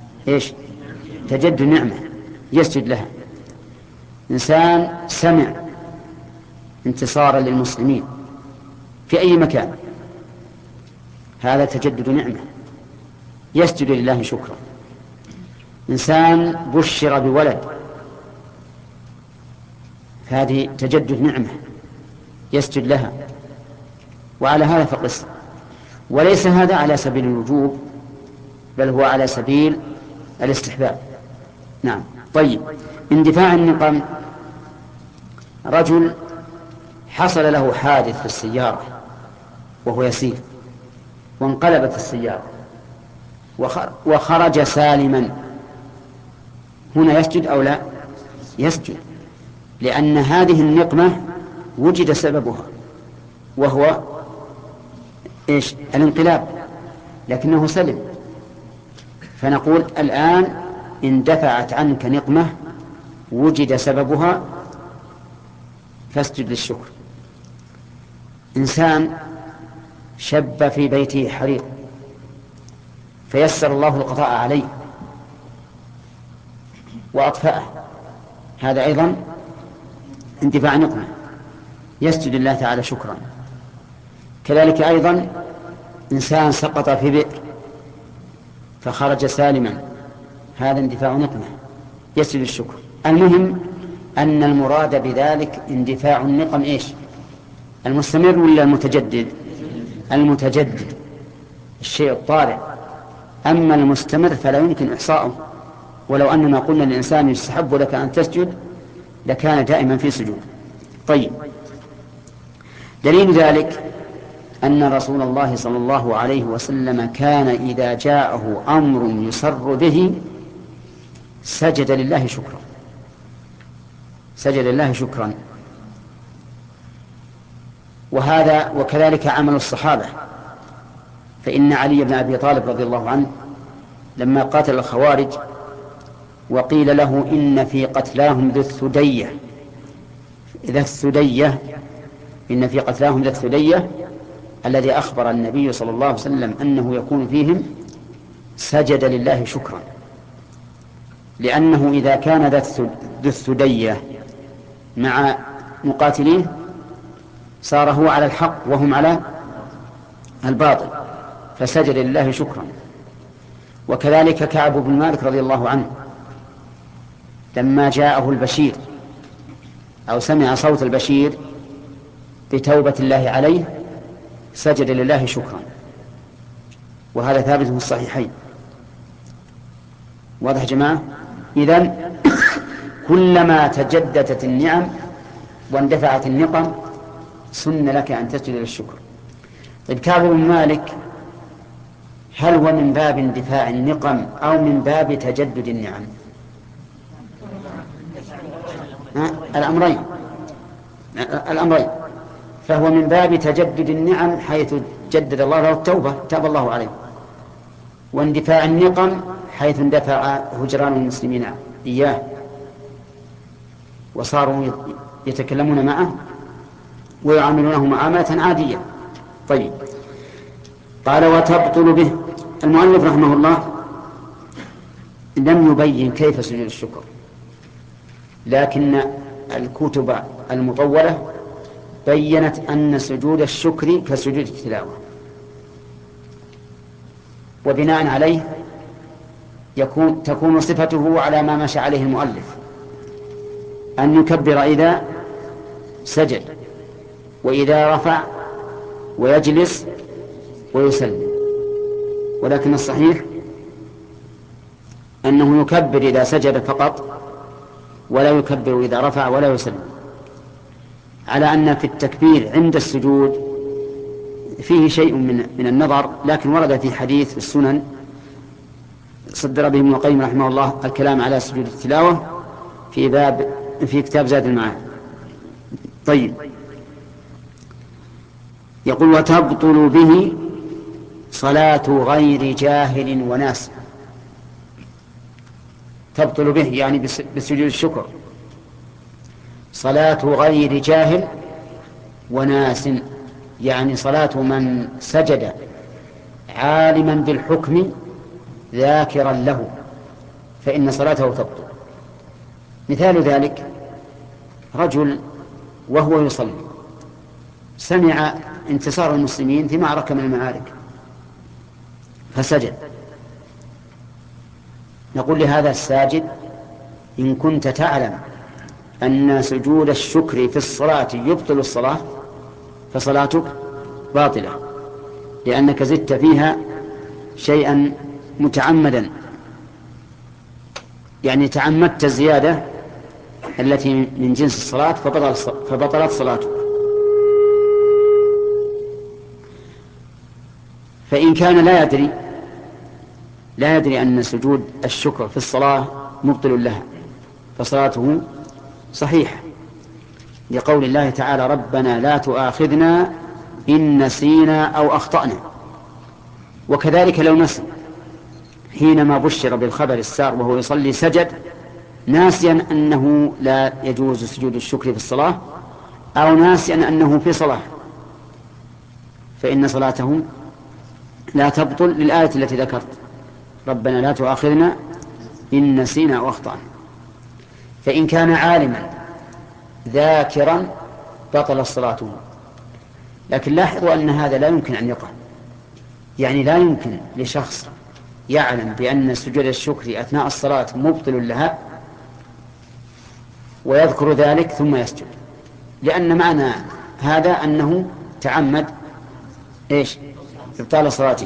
إيش؟ تجدد نعمة يسجد لها. إنسان سمع انتصارا للمسلمين في أي مكان، هذا تجدد نعمة، يسجد لله شكرا. إنسان بشر بولد، هذه تجدد نعمة يسجد لها، وعلى هذا فقس. وليس هذا على سبيل الوجوب، بل هو على سبيل الاستحباب. نعم. طيب، اندفاع النقم، رجل حصل له حادث في السيارة وهو يسير، وانقلبت السيارة وخرج سالما، هنا يسجد أو لا؟ يسجد، لأن هذه النقمة وجد سببها وهو إيش؟ الانقلاب، لكنه سلم. فنقول الآن اندفعت عنك نقمة وجد سببها فاسجد للشكر. إنسان شب في بيته حريق فيسر الله القضاء عليه وأطفأه، هذا أيضا اندفاع نقمة، يسجد الله تعالى شكرا. كذلك أيضا إنسان سقط في بئر فخرج سالما، هذا اندفاع نقمة، يسجد الشكر. المهم أن المراد بذلك اندفاع النقم إيش؟ المستمر ولا المتجدد؟ المتجدد، الشيء الطارئ. أما المستمر فلا يمكن إحصاؤه، ولو أننا قلنا للإنسان يستحب لك أن تسجد لكان دائما في سجود. طيب، دليل ذلك أن رسول الله صلى الله عليه وسلم كان إذا جاءه أمر يسر به سجد لله شكرا، سجد لله شكرا. وهذا وكذلك عمل الصحابة، فإن علي بن أبي طالب رضي الله عنه لما قاتل الخوارج وقيل له إن في قتلاهم ذا الثدية ذا الثدية إن في قتلاهم ذا الثدية الذي أخبر النبي صلى الله عليه وسلم أنه يكون فيهم، سجد لله شكرا، لأنه إذا كان ذا الثدية مع مقاتليه صار هو على الحق وهم على الباطل، فسجد لله شكرا. وكذلك كعب بن مالك رضي الله عنه لما جاءه البشير أو سمع صوت البشير بتوبة الله عليه سجد لله شكرا، وهذا ثابت في الصحيحين. واضح يا جماعة؟ إذن كلما تجددت النعم واندفعت النقم سن لك أن تسجد للشكر. طيب، كعب بن مالك هل هو من باب اندفاع النقم أو من باب تجدد النعم؟ الأمرين الأمرين فهو من باب تجدد النعم حيث جدد الله له التوبة، تاب الله عليه، واندفاع النقم حيث اندفع هجران المسلمين إياه وصاروا يتكلمون معه ويعاملونه معاملة عادية. طيب، قال وتبطل به. المؤلف رحمه الله لم يبين كيف سجود الشكر، لكن الكتب المطولة بيّنت أن سجود الشكر كسجود التلاوة، وبناء عليه يكون تكون صفته على ما مشى عليه المؤلف، أن يكبر إذا سجد وإذا رفع ويجلس ويسلم. ولكن الصحيح أنه يكبر إذا سجد فقط، ولا يكبر إذا رفع ولا يسلم، على أن في التكبير عند السجود فيه شيء من من النظر، لكن ورد في حديث في السنن صدر به ابن القيم رحمه الله الكلام على سجود التلاوة في باب في كتاب زاد المعاد. طيب، يقول وتبطل به صلاة غير جاهل وناس. تبطل به يعني بسجود الشكر صلاة غير جاهل وناس، يعني صلاة من سجد عالما بالحكم ذاكرا له فإن صلاته تبطل. مثال ذلك رجل وهو يصلي سمع انتصار المسلمين في معركة من المعارك فسجد، نقول لهذا الساجد: إن كنت تعلم أن سجود الشكر في الصلاة يبطل الصلاة فصلاتك باطلة، لأنك زدت فيها شيئا متعمدا، يعني تعمدت الزيادة التي من جنس الصلاة فبطلت صلاتك. فإن كان لا يدري لا يدري أن سجود الشكر في الصلاة مبطل لها فصلاته صحيحة، لقول الله تعالى: ربنا لا تؤاخذنا إن نسينا أو أخطأنا. وكذلك لو نسي حينما بشر بالخبر السار وهو يصلي سجد ناسيا أنه لا يجوز سجود الشكر في الصلاة، أو ناسيا أنه في صلاة، فإن صلاته لا تبطل للآية التي ذكرت: ربنا لا تؤاخذنا إن نسينا أو أخطأنا. فإن كان عالما ذاكرا بطل صلاته. لكن لاحظوا أن هذا لا يمكن أن يقع، يعني لا يمكن لشخص يعلم بأن سجود الشكر أثناء الصلاة مبطل لها ويذكر ذلك ثم يسجد، لأن معنى هذا أنه تعمد إيش؟ إبطال صلاته.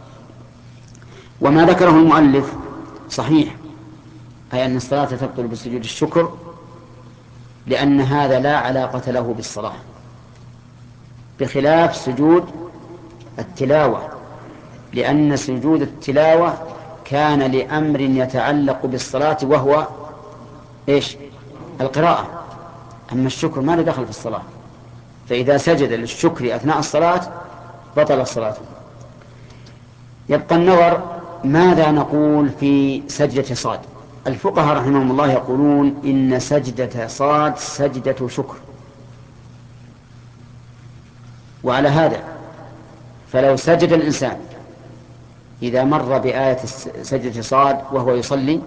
وما ذكره المؤلف صحيح، أي أن الصلاة تبطل بسجود الشكر، لأن هذا لا علاقة له بالصلاة، بخلاف سجود التلاوة، لأن سجود التلاوة كان لأمر يتعلق بالصلاة وهو إيش؟ القراءة. أما الشكر ما له دخل في الصلاة، فإذا سجد للشكر أثناء الصلاة بطل الصلاة. يبقى النظر ماذا نقول في سجدة صاد. الفقهاء رحمهم الله يقولون إن سجدة صاد سجدة شكر، وعلى هذا فلو سجد الإنسان إذا مر بآية سجدة صاد وهو يصلي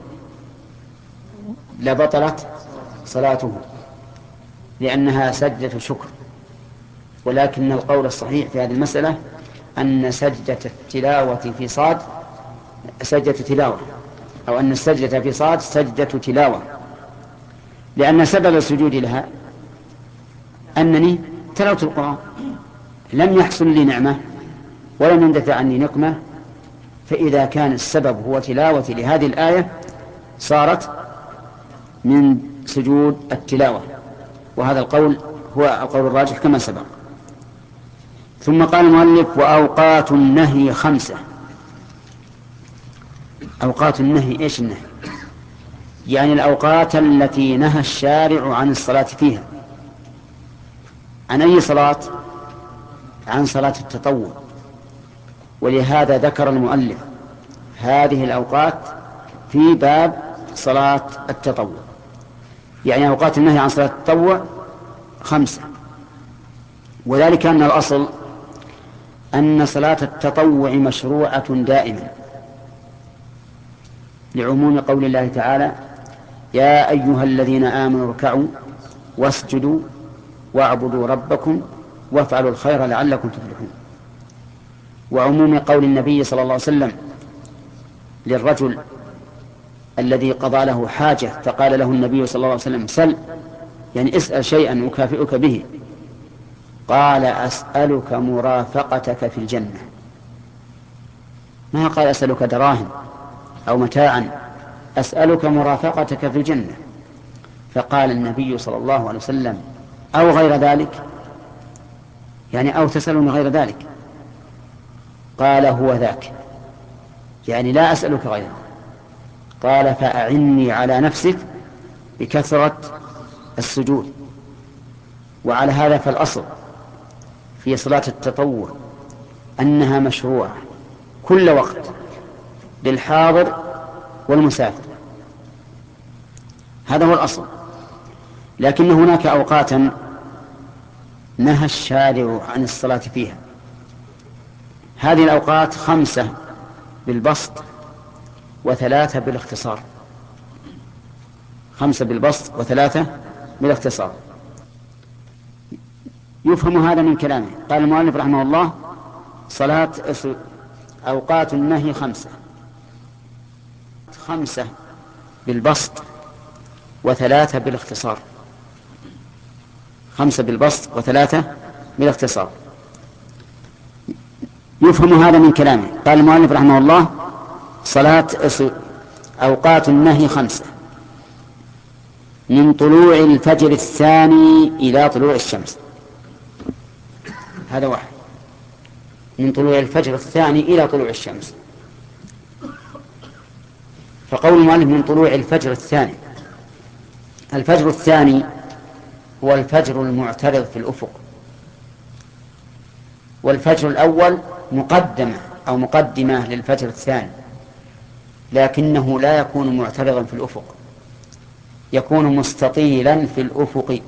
لبطلت صلاته، لأنها سجدة شكر. ولكن القول الصحيح في هذه المسألة أن سجدة التلاوة في صاد سجدة تلاوة، أو أن السجدة في صاد سجدة تلاوة، لأن سبب السجود لها أنني تلوت القرآن، لم يحصل لي نعمة ولم يندفع عني نقمة، فإذا كان السبب هو تلاوة لهذه الآية صارت من سجود التلاوة، وهذا القول هو القول الراجح كما سبق. ثم قال المؤلف: وأوقات النهي خمسة. أوقات النهي إيش النهي؟ يعني الأوقات التي نهى الشارع عن الصلاة فيها. عن أي صلاة؟ عن صلاة التطوع. ولهذا ذكر المؤلف هذه الأوقات في باب صلاة التطوع، يعني أوقات النهي عن صلاة التطوع خمسة. وذلك أن الأصل أن صلاة التطوع مشروعة دائما، لعموم قول الله تعالى: يا أيها الذين آمنوا اركعوا واسجدوا واعبدوا ربكم وافعلوا الخير لعلكم تفلحون. وعموم قول النبي صلى الله عليه وسلم للرجل الذي قضى له حاجة فقال له النبي صلى الله عليه وسلم: سل، يعني اسأل شيئا أكافئك به، قال: أسألك مرافقتك في الجنة. ما قال أسألك دراهم أو متاعا، أسألك مرافقتك في الجنة. فقال النبي صلى الله عليه وسلم: أو غير ذلك، يعني أو تسألني غير ذلك؟ قال: هو ذاك، يعني لا أسألك غيره. قال: فأعني على نفسك بكثرة السجود. وعلى هذا فالأصل في صلاة التطوع أنها مشروعة كل وقت للحاضر والمسافر، هذا هو الأصل. لكن هناك أوقاتا نهى الشارع عن الصلاة فيها. هذه الأوقات خمسة بالبسط وثلاثة بالاختصار. خمسة بالبسط وثلاثة بالاختصار. يفهم هذا من كلامه. قال المؤلف رحمه الله: صلاة أوقات النهي خمسة، خمسة بالبسط وثلاثة بالاختصار، خمسة بالبسط وثلاثة بالاختصار. يفهم هذا من كلامه. قال المؤلف رحمه الله: صلاة أوقات النهي خمسة، من طلوع الفجر الثاني إلى طلوع الشمس. هذا واحد، من طلوع الفجر الثاني إلى طلوع الشمس. فقول المؤلف من طلوع الفجر الثاني، الفجر الثاني هو الفجر المعترض في الأفق، والفجر الأول مقدمة أو مقدمة للفجر الثاني، لكنه لا يكون معترضا في الأفق، يكون مستطيلا في الأفق.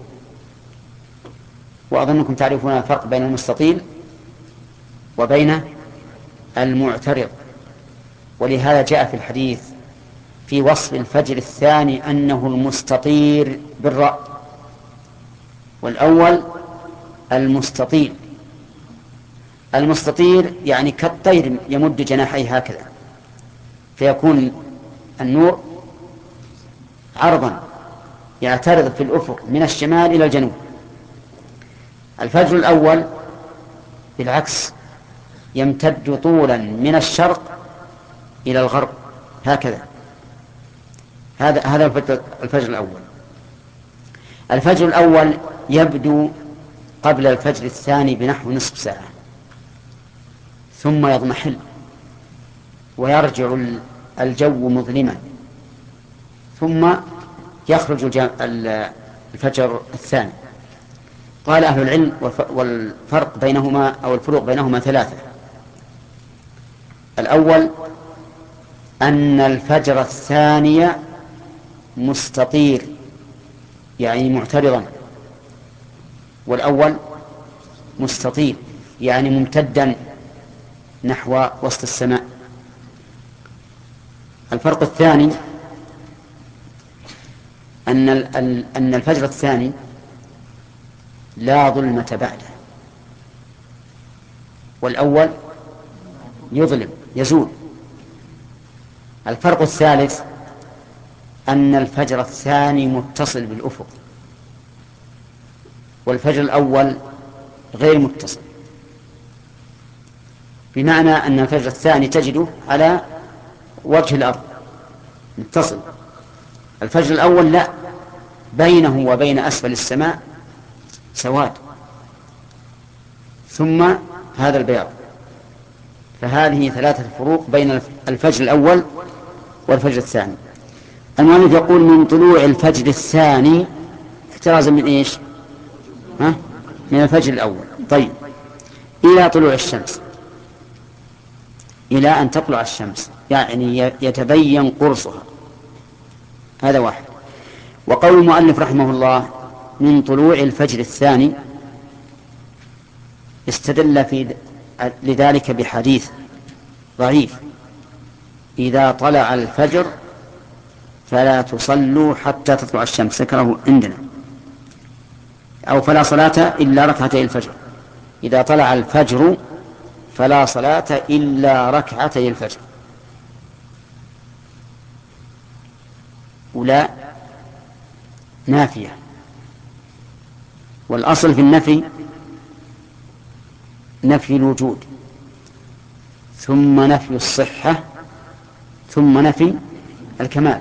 وأظنكم تعرفون الفرق بين المستطيل وبين المعترض، ولهذا جاء في الحديث في وصف الفجر الثاني أنه المستطير بالراء، والأول المستطيل. المستطير يعني كالطير يمد جناحيه هكذا، فيكون النور عرضا يعترض في الأفق من الشمال إلى الجنوب. الفجر الأول بالعكس يمتد طولا من الشرق إلى الغرب هكذا. هذا هذا الفجر الأول. الفجر الأول يبدو قبل الفجر الثاني بنحو نصف ساعة، ثم يضمحل ويرجع الجو مظلما، ثم يخرج الفجر الثاني. قال أهل العلم والفرق بينهما أو الفروق بينهما ثلاثة. الأول أن الفجر الثاني مستطير يعني معترضا، والأول مستطيل يعني ممتدا نحو وسط السماء. الفرق الثاني أن أن الفجر الثاني لا ظلمة بعده، والأول يظلم يزول. الفرق الثالث أن الفجر الثاني متصل بالأفق، والفجر الأول غير متصل، بمعنى أن الفجر الثاني تجده على وجه الأرض متصل. الفجر الأول لا، بينه وبين أسفل السماء سواد، ثم هذا البياض. فهذه ثلاثة فروق بين الفجر الأول والفجر الثاني. المؤلف يقول من طلوع الفجر الثاني احترازا من إيش؟ ها؟ من الفجر الأول. طيب، إلى طلوع الشمس، إلى أن تطلع الشمس يعني يتبين قرصها. هذا واحد. وقول المؤلف رحمه الله من طلوع الفجر الثاني استدل في لذلك بحديث ضعيف: إذا طلع الفجر فلا تصلوا حتى تطلع الشمس، ذكره عندنا، أو فلا صلاة إلا ركعتي الفجر. إذا طلع الفجر فلا صلاة إلا ركعتي الفجر. ولا نافية، والأصل في النفي نفي الوجود، ثم نفي الصحة، ثم نفي الكمال.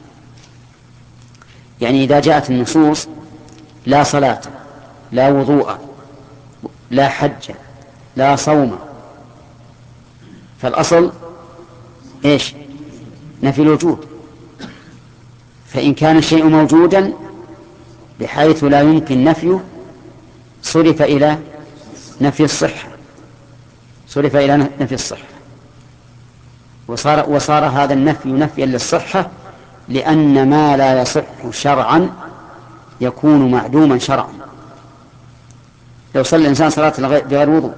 يعني إذا جاءت النصوص لا صلاة، لا وضوء، لا حج، لا صوم، فالأصل إيش؟ نفي الوجود. فإن كان الشيء موجودا بحيث لا يمكن نفيه صرف إلى نفي الصحة، صرف إلى نفي الصحة، وصار, وصار هذا النفي نفيا للصحة، لأن ما لا يصح شرعا يكون معدوما شرعا. لو صلى الإنسان صلاة بغير وضوء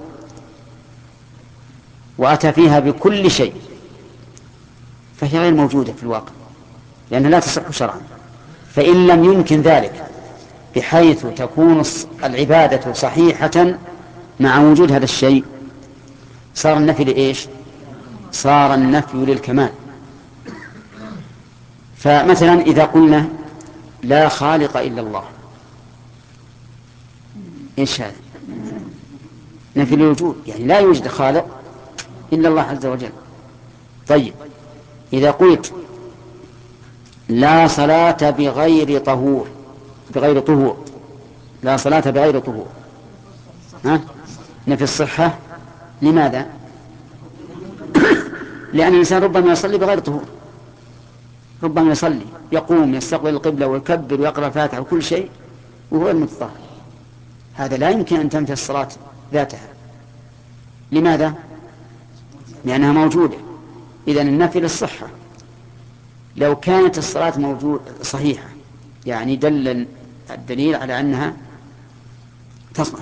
وأتى فيها بكل شيء فهي غير موجودة في الواقع، لأنها لا تصح شرعا. فإن لم يمكن ذلك بحيث تكون العبادة صحيحة مع وجود هذا الشيء، صار النفي لإيش؟ صار النفي للكمال. فمثلا إذا قلنا لا خالق إلا الله، إيش هذا؟ نفي للوجود، يعني لا يوجد خالق إلا الله عز وجل. طيب إذا قلت لا صلاة بغير طهور بغير طهور لا صلاة بغير طهور، ها؟ نفي الصحة. لماذا؟ لأن الإنسان ربما يصلي بغير طهور، ربما يصلي يقوم يستقبل القبلة ويكبر ويقرأ الفاتحة وكل شيء وهو المتطهر، هذا لا يمكن أن تنفي الصلاة ذاتها. لماذا؟ لأنها موجودة. إذن النفي للصحة. لو كانت الصلاة موجود صحيحة، يعني دل الدليل على أنها تصلح،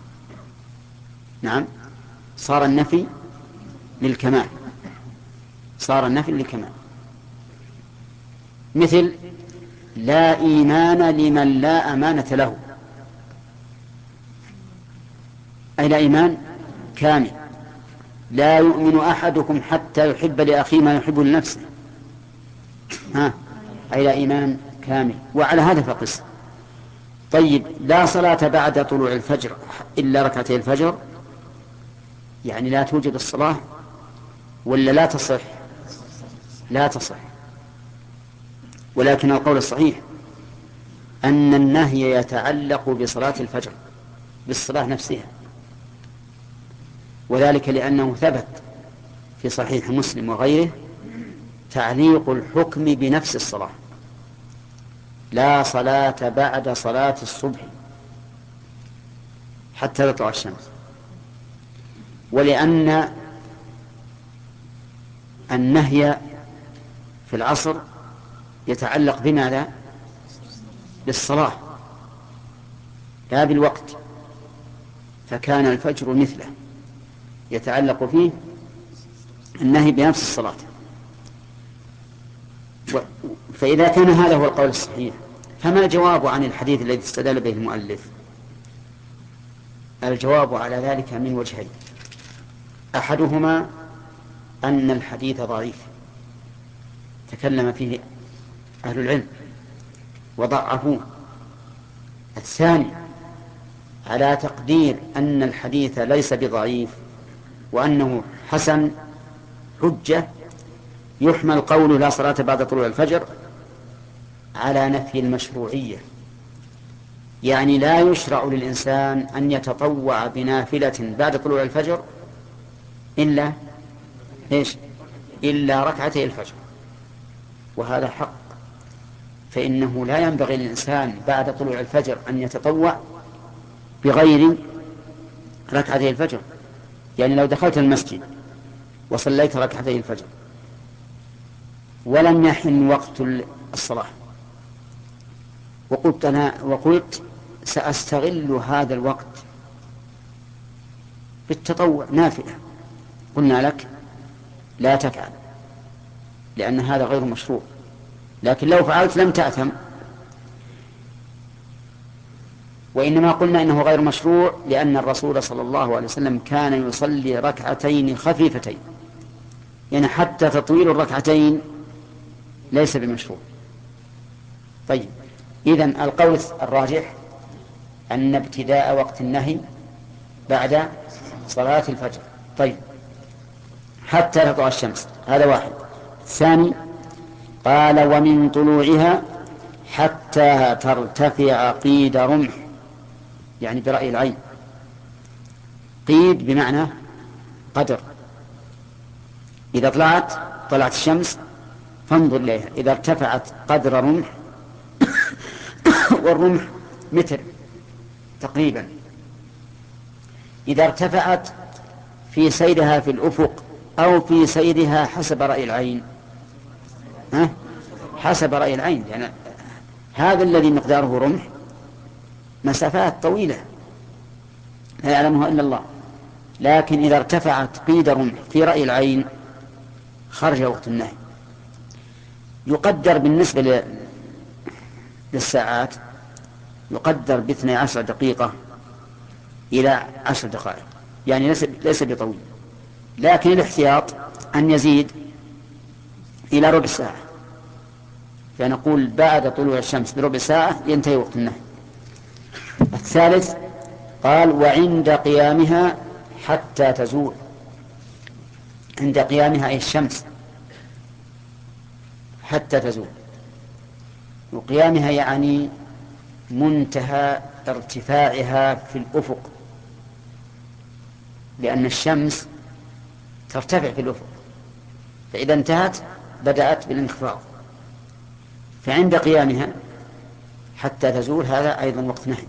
نعم، صار النفي للكمال، صار النفي للكمال. مثل لا إيمان لمن لا أمانة له، أي لا إيمان كامل. لا يؤمن أحدكم حتى يحب لأخيه ما يحب لنفسه، ها، أي لا إيمان كامل. وعلى هذا فقس. طيب لا صلاة بعد طلوع الفجر إلا ركعتي الفجر، يعني لا توجد الصلاة ولا لا تصح؟ لا تصح. ولكن القول الصحيح أن النهي يتعلق بصلاة الفجر، بالصلاة نفسها، وذلك لأنه ثبت في صحيح مسلم وغيره تعليق الحكم بنفس الصلاة: لا صلاة بعد صلاة الصبح حتى تطلع الشمس. ولأن النهي في العصر يتعلق بماذا؟ بالصلاة لا بالوقت، فكان الفجر مثله يتعلق فيه النهي بنفس الصلاة. فإذا كان هذا هو القول الصحيح، فما الجواب عن الحديث الذي استدل به المؤلف؟ الجواب على ذلك من وجهين: أحدهما أن الحديث ضعيف تكلم فيه أهل العلم وضعفوه. الثاني على تقدير أن الحديث ليس بضعيف وأنه حسن حجة، يحمل قوله لا صلاة بعد طلوع الفجر على نفي المشروعية، يعني لا يشرع للإنسان أن يتطوع بنافلة بعد طلوع الفجر إلا إيش؟ إلا ركعتي الفجر، وهذا حق. فإنه لا ينبغي للإنسان بعد طلوع الفجر أن يتطوع بغير ركعتي الفجر. يعني لو دخلت المسجد وصليت ركعتي الفجر ولم يحن وقت الصلاة وقلت أنا وقلت سأستغل هذا الوقت بالتطوع نافلة، قلنا لك لا تفعل، لأن هذا غير مشروع. لكن لو فعلت لم تأثم، وإنما قلنا إنه غير مشروع لأن الرسول صلى الله عليه وسلم كان يصلي ركعتين خفيفتين، يعني حتى تطويل الركعتين ليس بمشروع. طيب، إذن القول الراجح أن ابتداء وقت النهي بعد صلاة الفجر. طيب، حتى تطلع الشمس، هذا واحد. الثاني قال ومن طلوعها حتى ترتفع قيد رمح، يعني برأي العين. قيد بمعنى قدر، إذا طلعت طلعت الشمس فانظر إليها، إذا ارتفعت قدر رمح والرمح متر تقريبا، إذا ارتفعت في سيرها في الأفق أو في سيرها حسب رأي العين، ها؟ حسب رأي العين، يعني هذا الذي مقداره رمح مسافات طويلة لا يعلمها إلا الله. لكن إذا ارتفعت قيد رمح في رأي العين خرج وقت النهي. يقدر بالنسبة للساعات يقدر باثني عشر دقيقة إلى عشر دقائق، يعني ليس ليس بطويل، لكن الاحتياط أن يزيد إلى ربع ساعة، فنقول بعد طلوع الشمس بربع ساعة ينتهي وقت النهي. الثالث قال وعند قيامها حتى تزول. عند قيامها أي الشمس حتى تزول، وقيامها يعني منتهى ارتفاعها في الأفق، لأن الشمس ترتفع في الأفق، فإذا انتهت بدأت بالانخفاض، فعند قيامها حتى تزول هذا أيضا وقت نهي.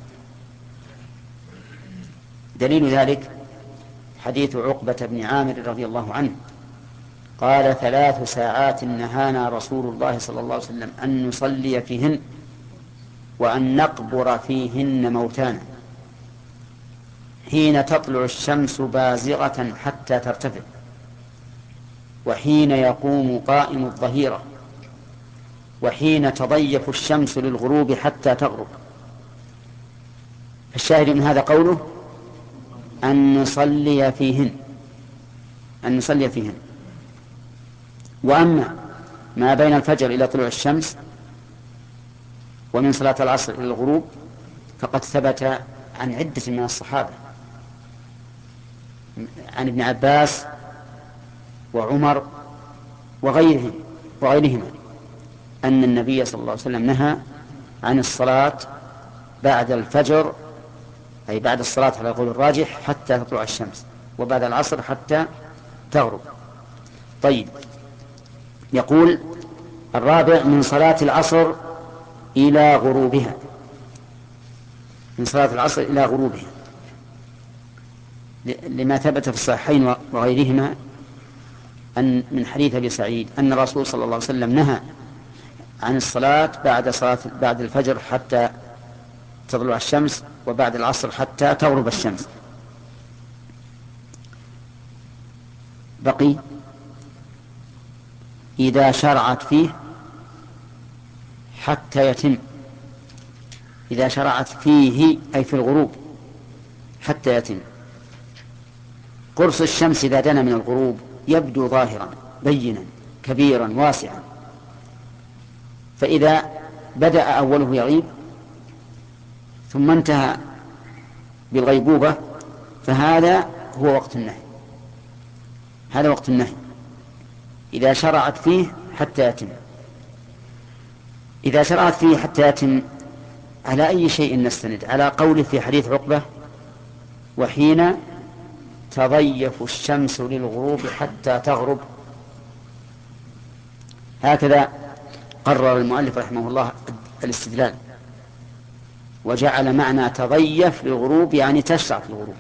دليل ذلك حديث عقبة بن عامر رضي الله عنه قال ثلاث ساعات نهانا رسول الله صلى الله عليه وسلم أن نصلي فيهن وأن نقبر فيهن موتانا، حين تطلع الشمس بازغة حتى ترتفع، وحين يقوم قائم الظهيرة، وحين تضيف الشمس للغروب حتى تغرب. الشاهد من هذا قوله أن نصلي فيهن، أن نصلي فيهن. وأما ما بين الفجر إلى طلوع الشمس ومن صلاة العصر إلى الغروب فقد ثبت عن عدة من الصحابة، عن ابن عباس وعمر وغيرهم وغيرهما أن النبي صلى الله عليه وسلم نهى عن الصلاة بعد الفجر، أي بعد الصلاة على القول الراجح حتى تطلع الشمس، وبعد العصر حتى تغرب. طيب، يقول الرابع من صلاة العصر إلى غروبها، من صلاة العصر إلى غروبها، لما ثبت في الصحيحين وغيرهما أن من حديث أبي سعيد أن الرسول صلى الله عليه وسلم نهى عن الصلاة بعد صلاة بعد الفجر حتى تطلع الشمس، وبعد العصر حتى تغرب الشمس. بقي إذا شرعت فيه حتى يتم، إذا شرعت فيه أي في الغروب حتى يتم. قرص الشمس إذا دنا من الغروب يبدو ظاهرا بينا كبيرا واسعا، فإذا بدأ أوله يغيب ثم انتهى بالغيبوبة فهذا هو وقت النهي، هذا وقت النهي إذا شرعت فيه حتى يتم. إذا شرعت فيه حتى يتم على أي شيء نستند؟ على قوله في حديث عقبة وحين تضيف الشمس للغروب حتى تغرب، هكذا قرر المؤلف رحمه الله الاستدلال، وجعل معنى تضيف للغروب يعني تشرع في الغروب،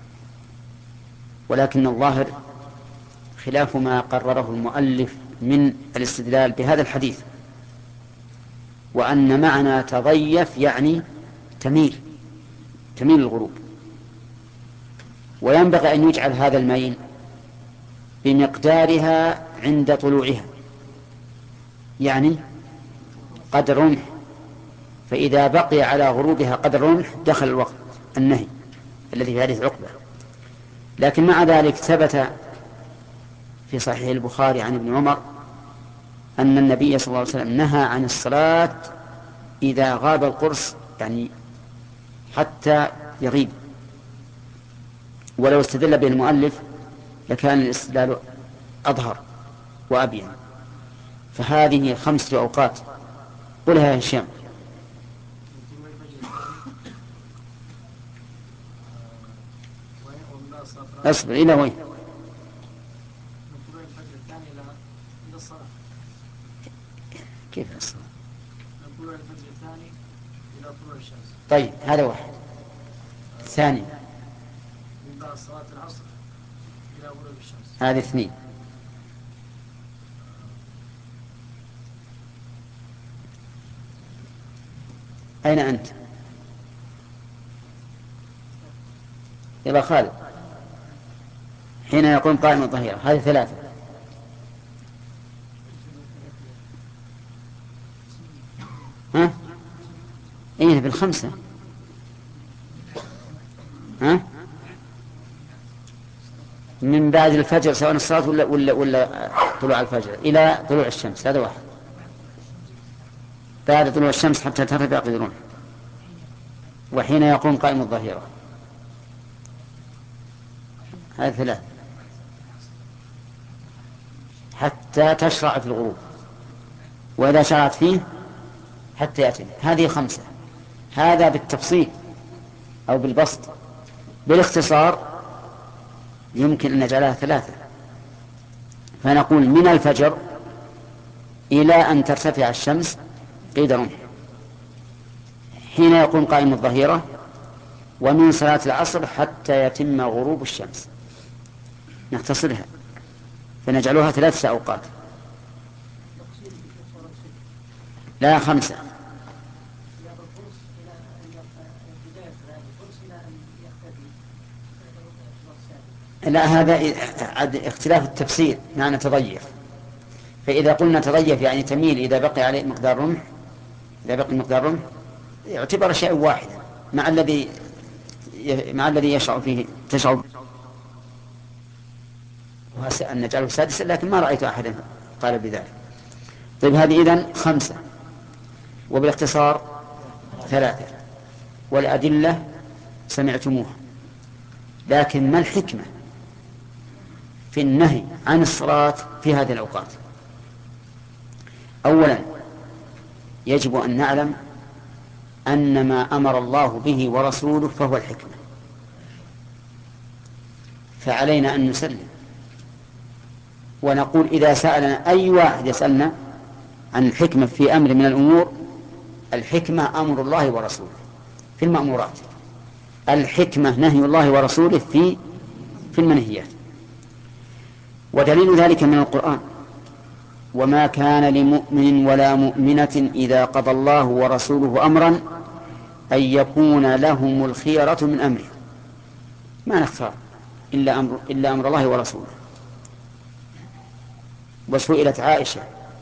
ولكن الظاهر خلاف ما قرره المؤلف من الاستدلال بهذا الحديث، وأن معنى تضيف يعني تميل تميل الغروب، وينبغي أن يجعل هذا الميل بمقدارها عند طلوعها، يعني قدر رمح، فإذا بقي على غروبها قدر رمح دخل الوقت النهي الذي في حديث عقبة. لكن مع ذلك ثبت في صحيح البخاري عن ابن عمر أن النبي صلى الله عليه وسلم نهى عن الصلاة إذا غاب القرص، يعني حتى يغيب. ولو استدل به المؤلف لكان الاستدلال أظهر وأبين. فهذه خمسة أوقات قلها يا هشام. اصبر إلى وين؟ كيف الصلاة؟ نقول الفجر الثاني إلى طلوع الشمس. طيب هذا واحد. ثاني من بعد صلاة العصر إلى غروب الشمس. هذه اثنين. أين أنت؟ يلا خالد. حين يقوم قائم الظهيرة، هذه ثلاثة. ها؟ إيه بالخمسة. ها؟ من بعد الفجر سواء الصلاة ولا, ولا, ولا طلوع الفجر إلى طلوع الشمس، هذا واحد. بعد طلوع الشمس حتى ترتفع قدرون، وحين يقوم قائم الظهيرة، هذا ثلاث. حتى تشرع في الغروب، وإذا شرعت فيه حتى يأتي، هذه خمسة. هذا بالتفصيل أو بالبسط. بالاختصار يمكن أن نجعلها ثلاثة، فنقول من الفجر إلى أن ترتفع الشمس قدر، حين يقوم قائم الظهيرة، ومن صلاة العصر حتى يتم غروب الشمس. نختصرها فنجعلها ثلاثة أوقات، لا خمسة. لا، هذا اختلاف التفسير، معنى تضيف. فإذا قلنا تضيف يعني تميل إذا بقي عليه مقدار رمح، إذا بقي مقدار رمح يعتبر شيء واحد مع الذي مع الذي يشعر فيه تشعر. أن نجعله سادسا، لكن ما رأيت أحدا قال بذلك. طيب هذه إذن خمسة، وبالاختصار ثلاثة، والأدلة سمعتموها. لكن ما الحكمة في النهي عن الصلاة في هذه الأوقات؟ أولا يجب أن نعلم أن ما أمر الله به ورسوله فهو الحكمة، فعلينا أن نسلم ونقول إذا سألنا أي واحد يسألنا عن الحكمة في أمر من الأمور، الحكمة أمر الله ورسوله في المأمورات، الحكمة نهي الله ورسوله في في المنهيات. ودليل ذلك من القرآن: وما كان لمؤمن ولا مؤمنة إذا قضى الله ورسوله أمرا أن يكون لهم الخيرة من أمره. ما نختار إلا أمر, إلا أمر الله ورسوله. وسئلت عائشة: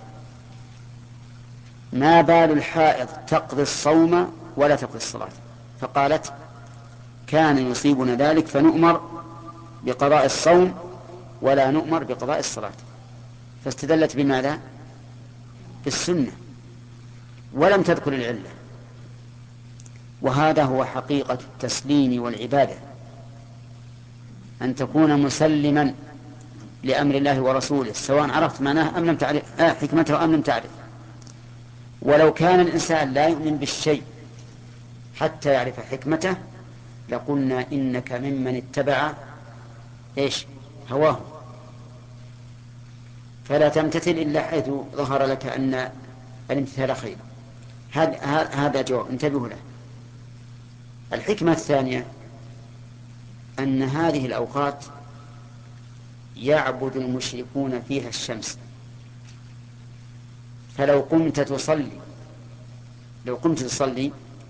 ما بال الحائض تقضي الصوم ولا تقضي الصلاة؟ فقالت: كان يصيبنا ذلك فنؤمر بقضاء الصوم ولا نؤمر بقضاء الصلاة. فاستدلت بماذا؟ بالسنة، ولم تذكر العلة. وهذا هو حقيقة التسليم والعبادة، أن تكون مسلما لأمر الله ورسوله سواء عرفت معناه أم لم تعرف، آه حكمته أم لم تعرف. ولو كان الإنسان لا يؤمن بالشيء حتى يعرف حكمته لقلنا إنك ممن اتبع إيش هواه، فلا تمتثل إلا حيث ظهر لك أن الامتثال خير. هذا جواب انتبهوا له. الحكمة الثانية أن هذه الأوقات يعبد المشركون فيها الشمس، فلو قمت تصلي لو قمت تصلي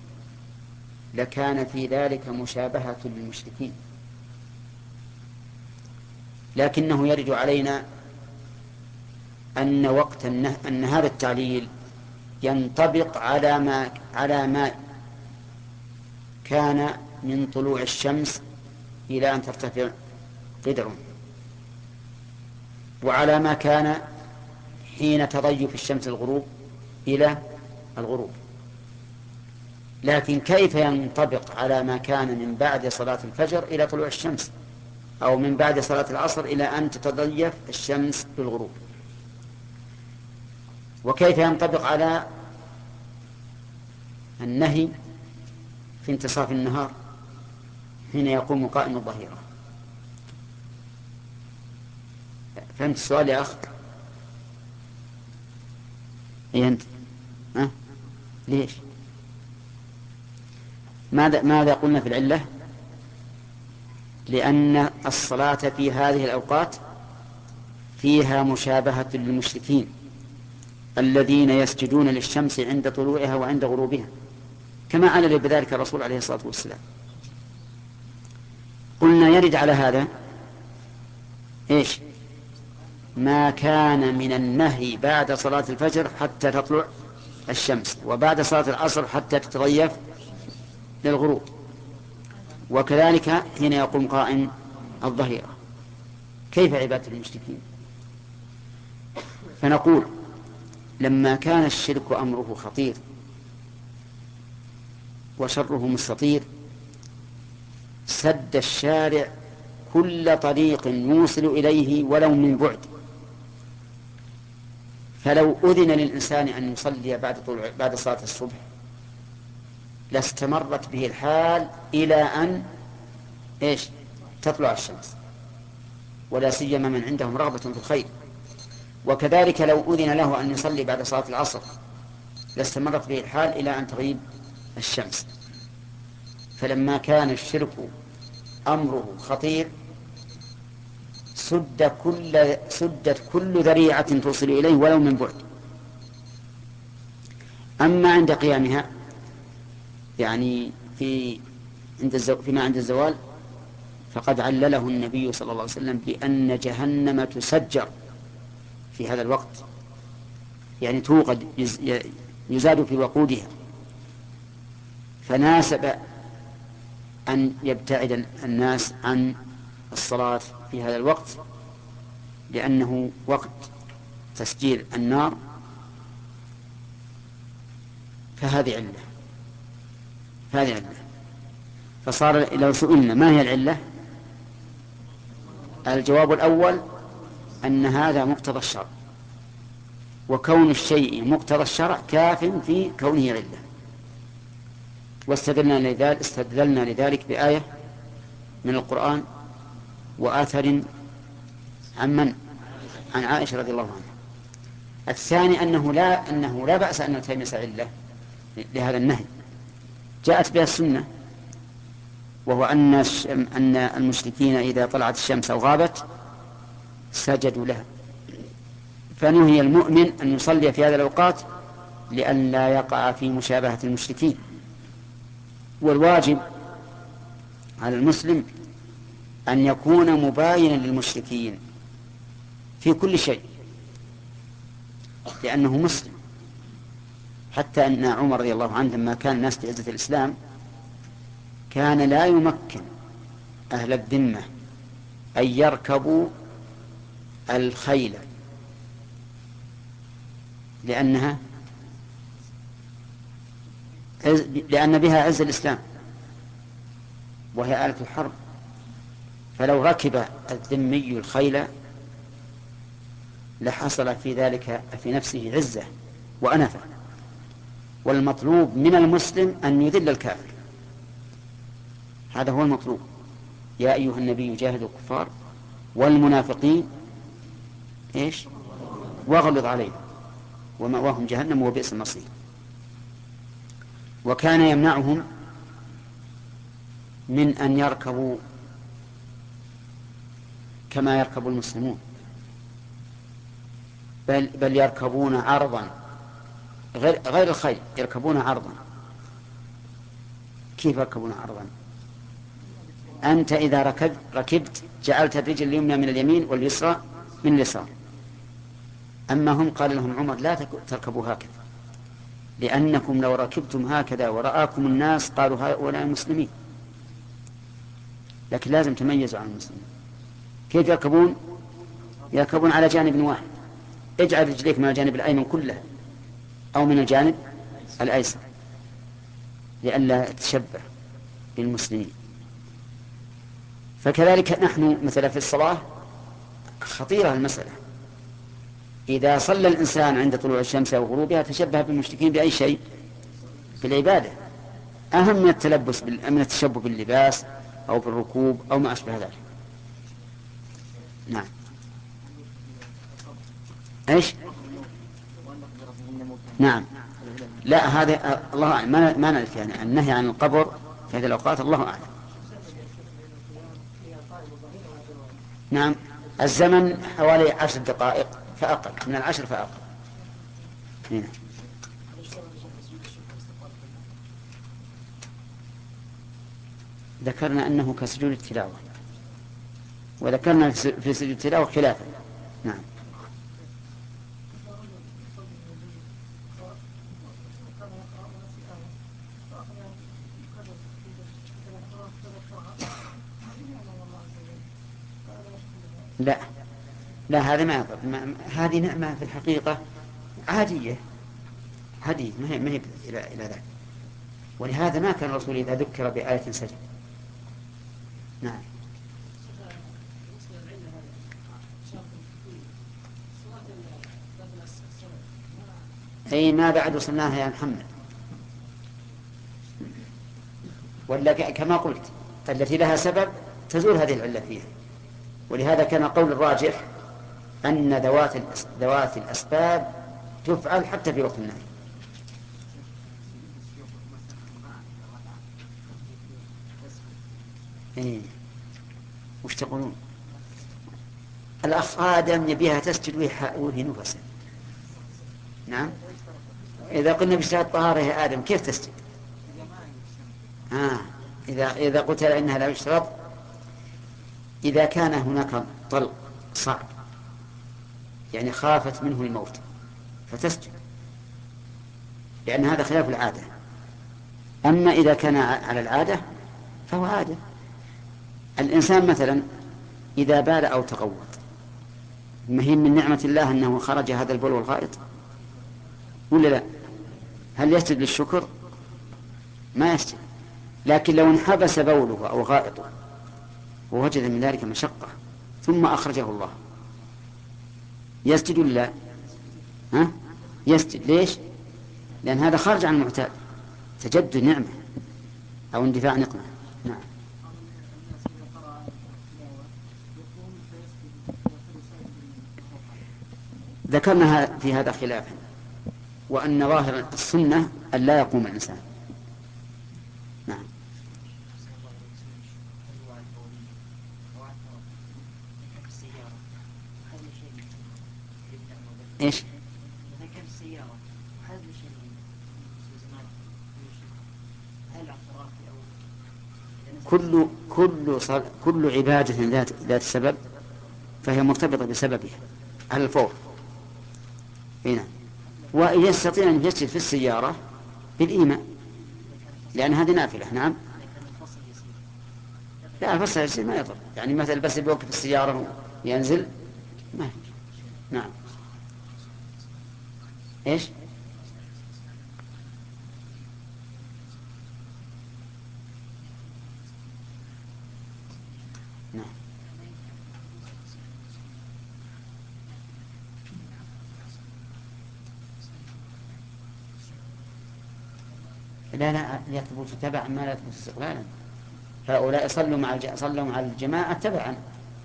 لكان في ذلك مشابهة للمشركين. لكنه يرد علينا أن وقت النه... أن هذا التعليل ينطبق على ما على ما كان من طلوع الشمس إلى أن ترتفع قدر، وعلى ما كان حين تضيف الشمس الغروب إلى الغروب. لكن كيف ينطبق على ما كان من بعد صلاة الفجر إلى طلوع الشمس، أو من بعد صلاة العصر إلى أن تتضيف الشمس بالغروب؟ وكيف ينطبق على النهي في انتصاف النهار حين يقوم قائم الظهيرة؟ فهمت السؤال يا أخ؟ إيه أنت؟ ها؟ ليش؟ ماذا ماذا قلنا في العلة؟ لأن الصلاة في هذه الأوقات فيها مشابهة للمشركين الذين يسجدون للشمس عند طلوعها وعند غروبها، كما علل بذلك الرسول عليه الصلاة والسلام. قلنا يرد على هذا إيش؟ ما كان من النهي بعد صلاة الفجر حتى تطلع الشمس، وبعد صلاة العصر حتى تتضيف للغروب. وكذلك حين يقوم قائم الظهيرة كيف عبادة المشركين؟ فنقول لما كان الشرك أمره خطير وشره مستطير سد الشارع كل طريق يوصل إليه ولو من بعد. فلو أذن للإنسان أن يصلي بعد طلوع بعد صلاة الصبح لاستمرت به الحال إلى أن إيش تطلع الشمس، ولا سيما من عندهم رغبة في الخير. وكذلك لو أذن له أن يصلي بعد صلاة العصر لاستمرت به الحال إلى أن تغيب الشمس. فلما كان الشرك أمره خطير سد كل سدت كل ذريعة توصل إليه ولو من بعد. أما عند قيامها يعني في عند الزو... فيما عند الزوال فقد علله النبي صلى الله عليه وسلم بأن جهنم تسجر في هذا الوقت، يعني توقد يز... يزاد في وقودها، فناسب أن يبتعد الناس عن الصلاة في هذا الوقت لأنه وقت تسجيل النار. فهذه علة هذه علة فصار لو سئلنا ما هي العلة، الجواب الأول أن هذا مقتضى الشرع، وكون الشيء مقتضى الشرع كاف في كونه علة. واستدلنا لذلك, استدلنا لذلك بآية من القرآن وآثر عن من؟ عن عائشة رضي الله عنها. الثاني أنه لا, أنه لا بأس أن نلتمس علة لهذا النهي جاءت بها السنة، وهو أن أن المشركين إذا طلعت الشمس أو غابت سجدوا لها، فنهي المؤمن أن يصلي في هذه الأوقات لأن لا يقع في مشابهة المشركين. والواجب على المسلم أن يكون مباينا للمشركين في كل شيء لأنه مسلم. حتى أن عمر رضي الله عنه لما كان الناس في عزة الإسلام كان لا يمكن أهل الذمة أن يركبوا الخيل لأنها لأن بها عز الإسلام وهي آلة الحرب، فلو ركب الذمي الخيل لحصل في ذلك في نفسه عزة وأنفة. والمطلوب من المسلم أن يذل الكافر، هذا هو المطلوب. يا أيها النبي جاهد الكفار والمنافقين إيش واغلظ عليهم ومأواهم جهنم وبئس المصير. وكان يمنعهم من أن يركبوا كما يركب المسلمون، بل, بل يركبون عرضا غير, غير الخيل، يركبون عرضا. كيف يركبون عرضا؟ أنت إذا ركبت, ركبت جعلت الرجل اليمنى من اليمين واليسرى من اليسار. أما هم قال لهم عمر لا تركبوا هكذا، لأنكم لو ركبتم هكذا ورآكم الناس قالوا هؤلاء مسلمين، لكن لازم تميزوا عن المسلمين. كيف يركبون؟ يركبون على جانب واحد، اجعل رجليك من الجانب الأيمن كله أو من الجانب الأيسر لئلا تشبه بالمسلمين. فكذلك نحن مثلا في الصلاة خطيرة المسألة، إذا صلى الإنسان عند طلوع الشمس أو غروبها تشبه بالمشركين بأي شيء في العبادة، أهم من التلبس من التشبه باللباس أو بالركوب أو ما أشبه ذلك. نعم. إيش؟ نعم. لا هذا الله أعلم، ما ما نعرف يعني النهي عن القبر في هذه الأوقات الله أعلم. نعم. الزمن حوالي عشر دقائق فأقل، من العشر فأقل. هنا. ذكرنا أنه كسجود التلاوة، وذكرنا في سجود التلاوة خلافا. نعم. لا لا هذا ما يضر. ما هذه نعمة في الحقيقة عادية هذه ما هي ما هي إلى إلى ذلك. ولهذا ما كان الرسول إذا ذكر بآية سجد. نعم. أي ما بعد وصلناها يا محمد. ولا كما قلت التي لها سبب تزول هذه العلة فيها. ولهذا كان قول الراجح أن ذوات ذوات الأسباب تفعل حتى في وقت النهي. إيه. وش تقولون؟ الأخ آدم يبيها تسجد وهي نفسه. نعم. إذا قلنا باشتراط الطهارة يا آدم كيف تسجد؟ آه. إذا إذا قلت إنها لا يشترط إذا كان هناك طلق صعب يعني خافت منه الموت فتسجد لأن هذا خلاف العادة. أما إذا كان على العادة فهو عادة. الإنسان مثلا إذا بال أو تغوط مهم من نعمة الله أنه خرج هذا البول والغائط ولا لا؟ هل يسجد للشكر؟ ما يسجد. لكن لو انحبس بوله أو غائطه ووجد من ذلك مشقة ثم أخرجه الله يسجد ولا لا؟ ها؟ يسجد. ليش؟ لأن هذا خارج عن المعتاد تجدد نعمة أو اندفاع نقمة. نعم. ذكرنا في هذا خلافا وأن ظاهر السنة أن لا يقوم الإنسان. نعم. إيش؟ كل كل صل... كل عبادة ذات ذات سبب فهي مرتبطة بسببها على الفور. هنا ويستطيع أن يسجد في السيارة بالإيمان لأن هذه نافلة. نعم. لا الفصل يسير ما يضر يعني مثلا بس بيوقف السيارة ينزل ما. نعم. إيش؟ نعم. لا لا يثبت تبعا ما لا يثبت استقلالا. هؤلاء صلوا مع الج... صلوا مع الجماعة تبعا.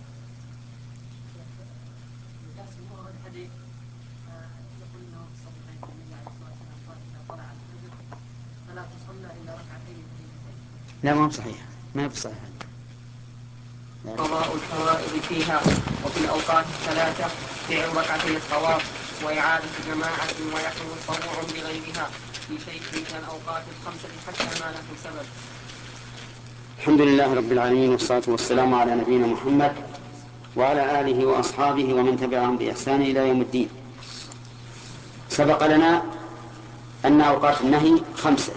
لا ما هو صحيح ما هو صحيح. قضاء الفرائض فيها وفي الأوقات الثلاثة فعل ركعتي الطواف وإعادة جماعة ويحرم الطوع بغيرها في شيء من الأوقات الخمسة حتى ما له سبب. الحمد لله رب العالمين والصلاة والسلام على نبينا محمد وعلى آله وأصحابه ومن تبعهم بإحسان إلى يوم الدين. سبق لنا أن أوقات النهي خمسة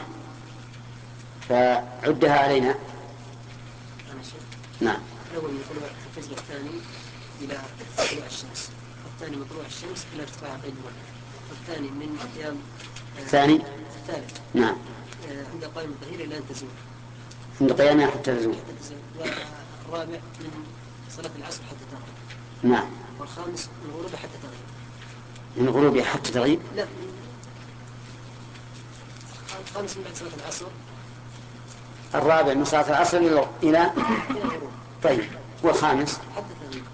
فعدها علينا. نعم. الأول من طلوع الفجر الثاني إلى طلوع الشمس، الثاني من طلوع الشمس إلى ارتفاع القمر، والثاني من قيام الثاني الثالث نعم عند قائم الظهيرة إلى أن تزول عند قيامها حتى تزول، والرابع من صلاة العصر حتى تغرب. نعم. والخامس من غروبها حتى تغيب. من غروبها حتى تغيب؟ لا، الخامس من بعد صلاة العصر. الرابع من صلاة العصر إلى إلى غروب. طيب، والخامس حتى تغيب.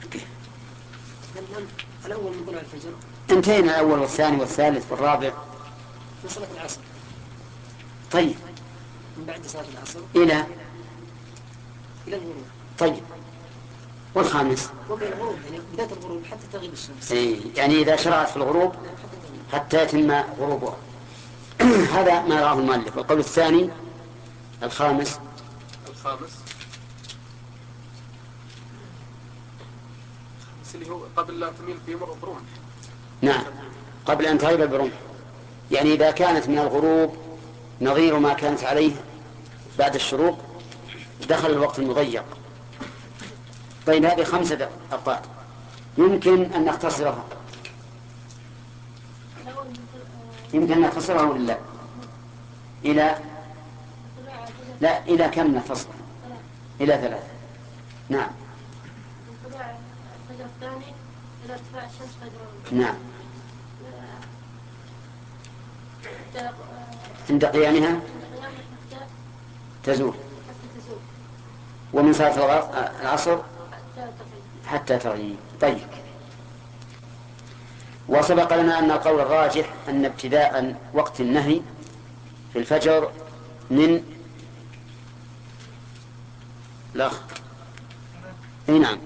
الأول من طلوع الفجر. انتهينا الأول والثاني والثالث والرابع من صلاة العصر. طيب. من بعد صلاة العصر إلى إلى الغروب. طيب. والخامس وبين الغروب يعني بداية الغروب حتى تغيب الشمس. إيه. يعني إذا شرعت في الغروب حتى يتم غروبها. هذا ما راه المؤلف. والقول الثاني الخامس الخامس اللي هو قبل لا تميل في برمح. نعم، قبل أن تغيب البرمح. يعني إذا كانت من الغروب نظير ما كانت عليه بعد الشروق دخل الوقت المضيق طيب هذه خمسة أوقات يمكن أن نختصرها، يمكن أن نختصرها ولا لا؟ إلى لا إلى كم نختصرها؟ إلى ثلاثة. نعم. من طلوع الفجر الثاني إلى ارتفاع الشمس فجر. نعم. عند قيامها تزول. ومن صلاة العصر حتى تغيب. طيب. وسبق لنا أن القول الراجح أن ابتداء وقت النهي في الفجر من لا اي نعم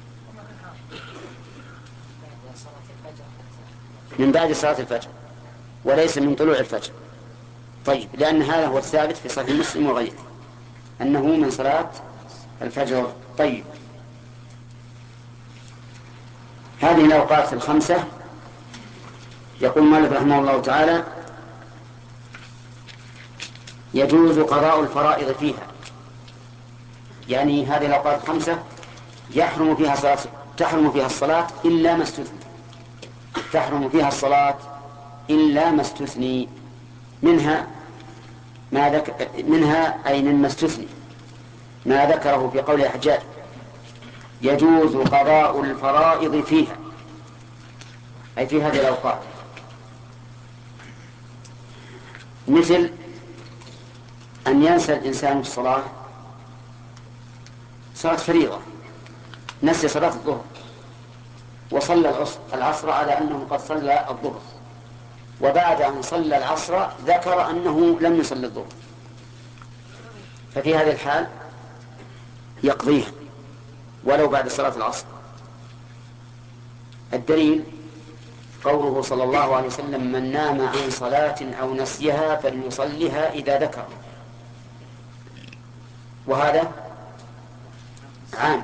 من بعد صلاة الفجر وليس من طلوع الفجر. طيب، لأن هذا هو الثابت في صحيح مسلم وغيره أنه من صلاة الفجر. طيب، هذه الأوقات الخمسة يقول مالك رحمه الله تعالى يجوز قضاء الفرائض فيها، يعني هذه الأوقات الخمسة يحرم فيها صلاة تحرم فيها الصلاة إلا ما استثني تحرم فيها الصلاة إلا ما استثني منها ما ذك... منها أي مما استثني ما ذكره في قول الحجاج يجوز قضاء الفرائض فيها، أي في هذه الأوقات، مثل أن ينسى الإنسان في الصلاة صلاة فريضة، نسي صلاة الظهر وصلى العصر على أنه قد صلى الظهر، وبعد أن صلى العصر ذكر أنه لم يصلي الظهر، ففي هذه الحال يقضيها ولو بعد صلاة العصر. الدليل قوله صلى الله عليه وسلم من نام عن صلاة أو نسيها فليصلها إذا ذكر، وهذا عام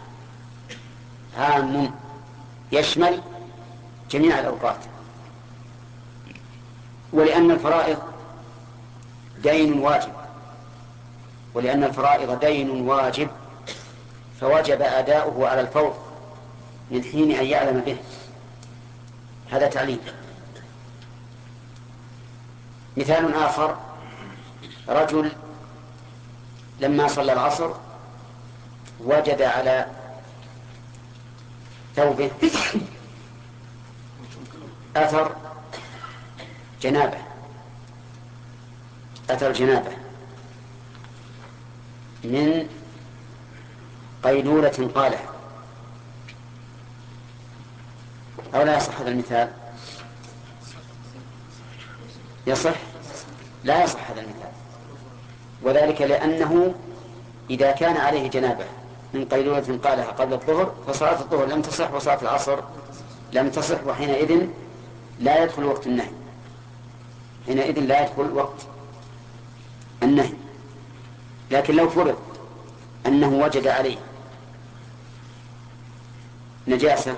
عام يشمل جميع الأوقات. ولأن الفرائض دين واجب ولأن الفرائض دين واجب فوجب أداؤه على الفور من حين أن يعلم به. هذا تعليم. مثال آخر، رجل لما صلى العصر وجد على ثوبه أثر جنابة أثر جنابة من قيلولة قالة، أو لا يصح هذا المثال؟ يصح؟ لا يصح هذا المثال، وذلك لأنه إذا كان عليه جنابة من قيلولة قالها قبل الظهر فصلاة الظهر لم تصح وصلاة العصر لم تصح، وحينئذ لا يدخل وقت النهي حينئذ لا يدخل وقت النهي. لكن لو فرض أنه وجد عليه نجاسة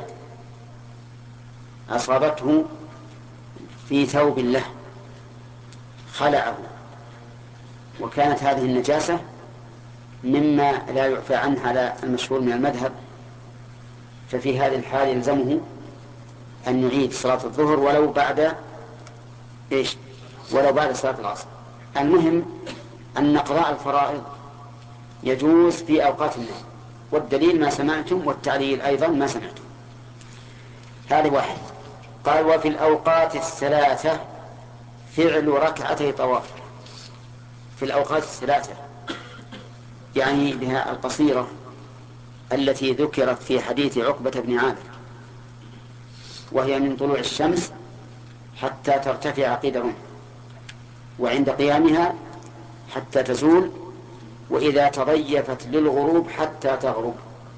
أصابته في ثوب له خلعه، وكانت هذه النجاسة مما لا يعفى عنه على المشهور من المذهب، ففي هذه الحال يلزمه أن يعيد صلاة الظهر ولو بعد إيش؟ ولو بعد صلاة العصر. المهم أن قضاء الفرائض يجوز في أوقات النهي، والدليل ما سمعتم والتعليل أيضا ما سمعتم. هذا واحد. قال وفي الأوقات الثلاثة فعل ركعتي طواف. في الأوقات الثلاثة يعني بها القصيرة التي ذكرت في حديث عقبة بن عامر، وهي من طلوع الشمس حتى ترتفع قيد رمح، وعند قيامها حتى تزول، وإذا تضيفت للغروب حتى تغرب،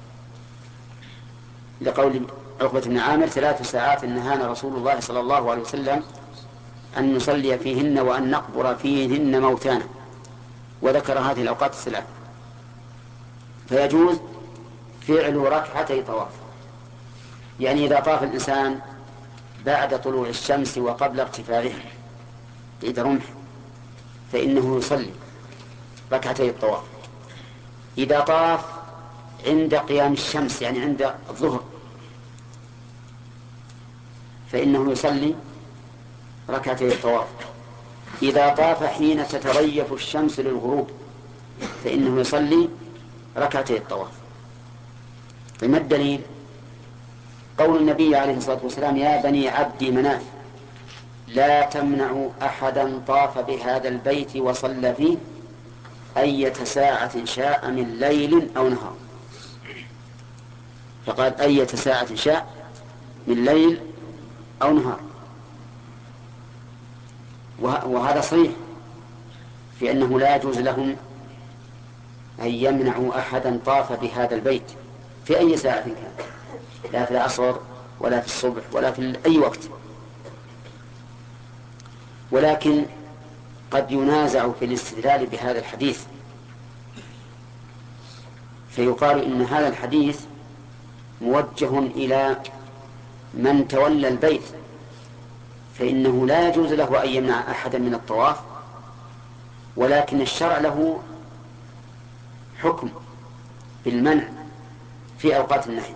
لقول عقبة بن عامر ثلاث ساعات نهانا رسول الله صلى الله عليه وسلم أن نصلي فيهن وأن نقبر فيهن موتانا، وذكر هذه الأوقات الثلاث. فيجوز فعل ركعتي طواف، يعني إذا طاف الإنسان بعد طلوع الشمس وقبل ارتفاعها قيد رمح فإنه يصلي ركعتي الطواف. إذا طاف عند قيام الشمس يعني عند الظهر فإنه يصلي ركعتي الطواف. إذا طاف حين تتريف الشمس للغروب فإنه يصلي ركعتي الطواف. فما الدليل؟ قول النبي عليه الصلاة والسلام: يا بني عبد مناف لا تمنعوا أحدا طاف بهذا البيت وصلى فيه أية ساعة شاء من ليل أو نهار. فقال أية ساعة شاء من ليل أو نهار، وهذا صحيح في أنه لا يجوز لهم أن يمنعوا أحدا طاف بهذا البيت في أي ساعة كان، لا في العصر ولا في الصبح ولا في أي وقت. ولكن قد ينازع في الاستدلال بهذا الحديث، فيقال إن هذا الحديث موجه إلى من تولى البيت، فإنه لا يجوز له أن يمنع أحدا من الطواف، ولكن الشرع له حكم بالمنع في أوقات النهي.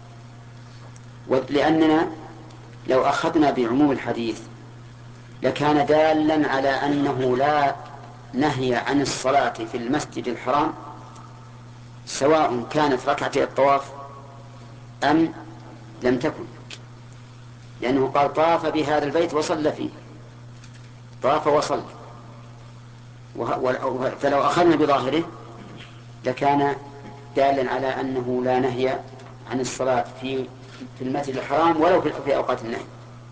لأننا لو أخذنا بعموم الحديث لكان دالا على أنه لا نهي عن الصلاة في المسجد الحرام سواء كانت ركعتي الطواف أم لم تكن، لأنه قال طاف بهذا البيت وصلى فيه، طاف وصلى، فلو أخذنا بظاهره لكان دالا على أنه لا نهي عن الصلاة في في المسجد الحرام ولو في أوقات النهي.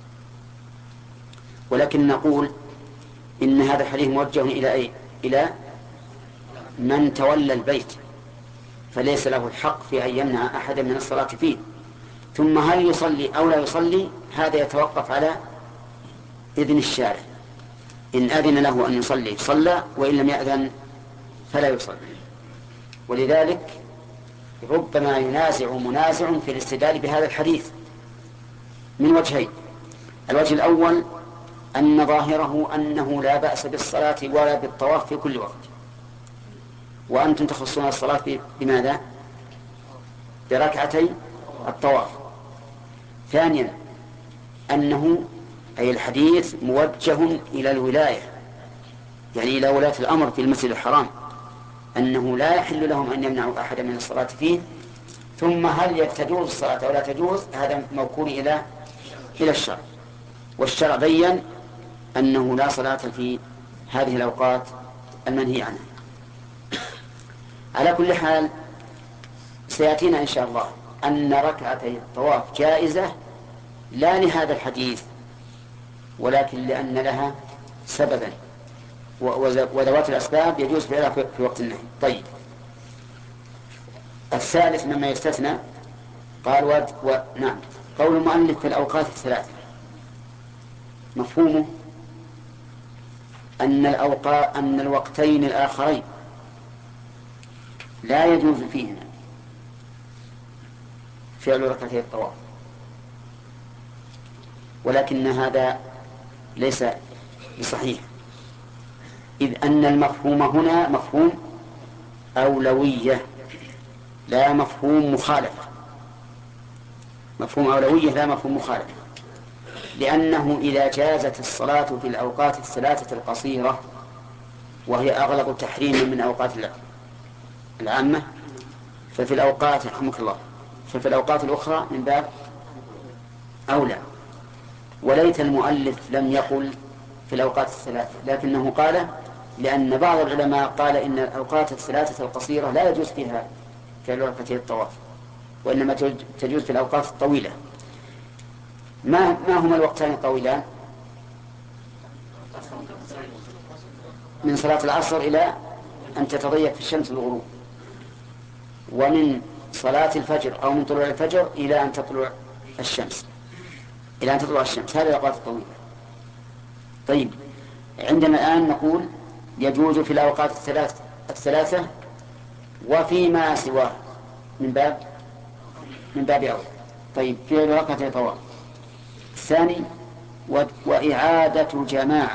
ولكن نقول إن هذا الحديث موجه إلى أي؟ إلى من تولى البيت، فليس له الحق في أن يمنع أحدا من الصلاة فيه. ثم هل يصلي أو لا يصلي هذا يتوقف على إذن الشارع، إن أذن له أن يصلي صلى، وإن لم يأذن فلا يصلي. ولذلك ربما ينازع منازع في الاستدلال بهذا الحديث من وجهين: الوجه الأول أن ظاهره أنه لا بأس بالصلاة ولا بالطواف في كل وقت، وأنتم تخصون الصلاة بماذا؟ بركعتي الطواف. ثانيا أنه أي الحديث موجه إلى الولاية، يعني إلى ولاة الأمر في المسجد الحرام، أنه لا يحل لهم أن يمنعوا أحدا من الصلاة فيه. ثم هل تجوز الصلاة أو لا تجوز هذا موكول إلى إلى الشرع، والشرع بيّن أنه لا صلاة في هذه الأوقات المنهي عنها. على كل حال سيأتينا إن شاء الله أن ركعتي الطواف جائزة لا لهذا الحديث ولكن لأن لها سببا، وذوات الأسباب يجوز فعلها في وقت النهي. طيب، الثالث مما يستثنى قال و... و... نعم قول المؤلف في الأوقات الثلاث مفهومه أن الأوقات أن الوقتين الآخرين لا يجوز فيهما فعل ركعتي الطواف، ولكن هذا ليس بصحيح، إذ أن المفهوم هنا مفهوم أولوية لا مفهوم مخالفة، مفهوم أولوية لا مفهوم مخالفة، لأنه إذا جازت الصلاة في الأوقات الثلاثة القصيرة وهي أغلب تحريم من أوقات العامة ففي الأوقات رحمك الله ففي الأوقات الأخرى من باب أولى. وليت المؤلف لم يقل في الأوقات الثلاثة، لكنه قال لأن بعض العلماء قال إن الأوقات الثلاثة القصيرة لا يجوز فيها فعل ركعتي الطواف، وإنما تجوز في الأوقات الطويلة. ما ما هما الوقتان الطويلان؟ من صلاة العصر إلى أن تتضيق في الشمس الغروب، ومن صلاة الفجر أو من طلوع الفجر إلى أن تطلع الشمس إلى أن تطلع الشمس هذه الأوقات الطويلة. طيب، عندما الآن نقول يجوز في الأوقات الثلاث الثلاثة وفيما سواه من باب من باب أول. طيب، في ركعتي طواف. الثاني وإعادة جماعة،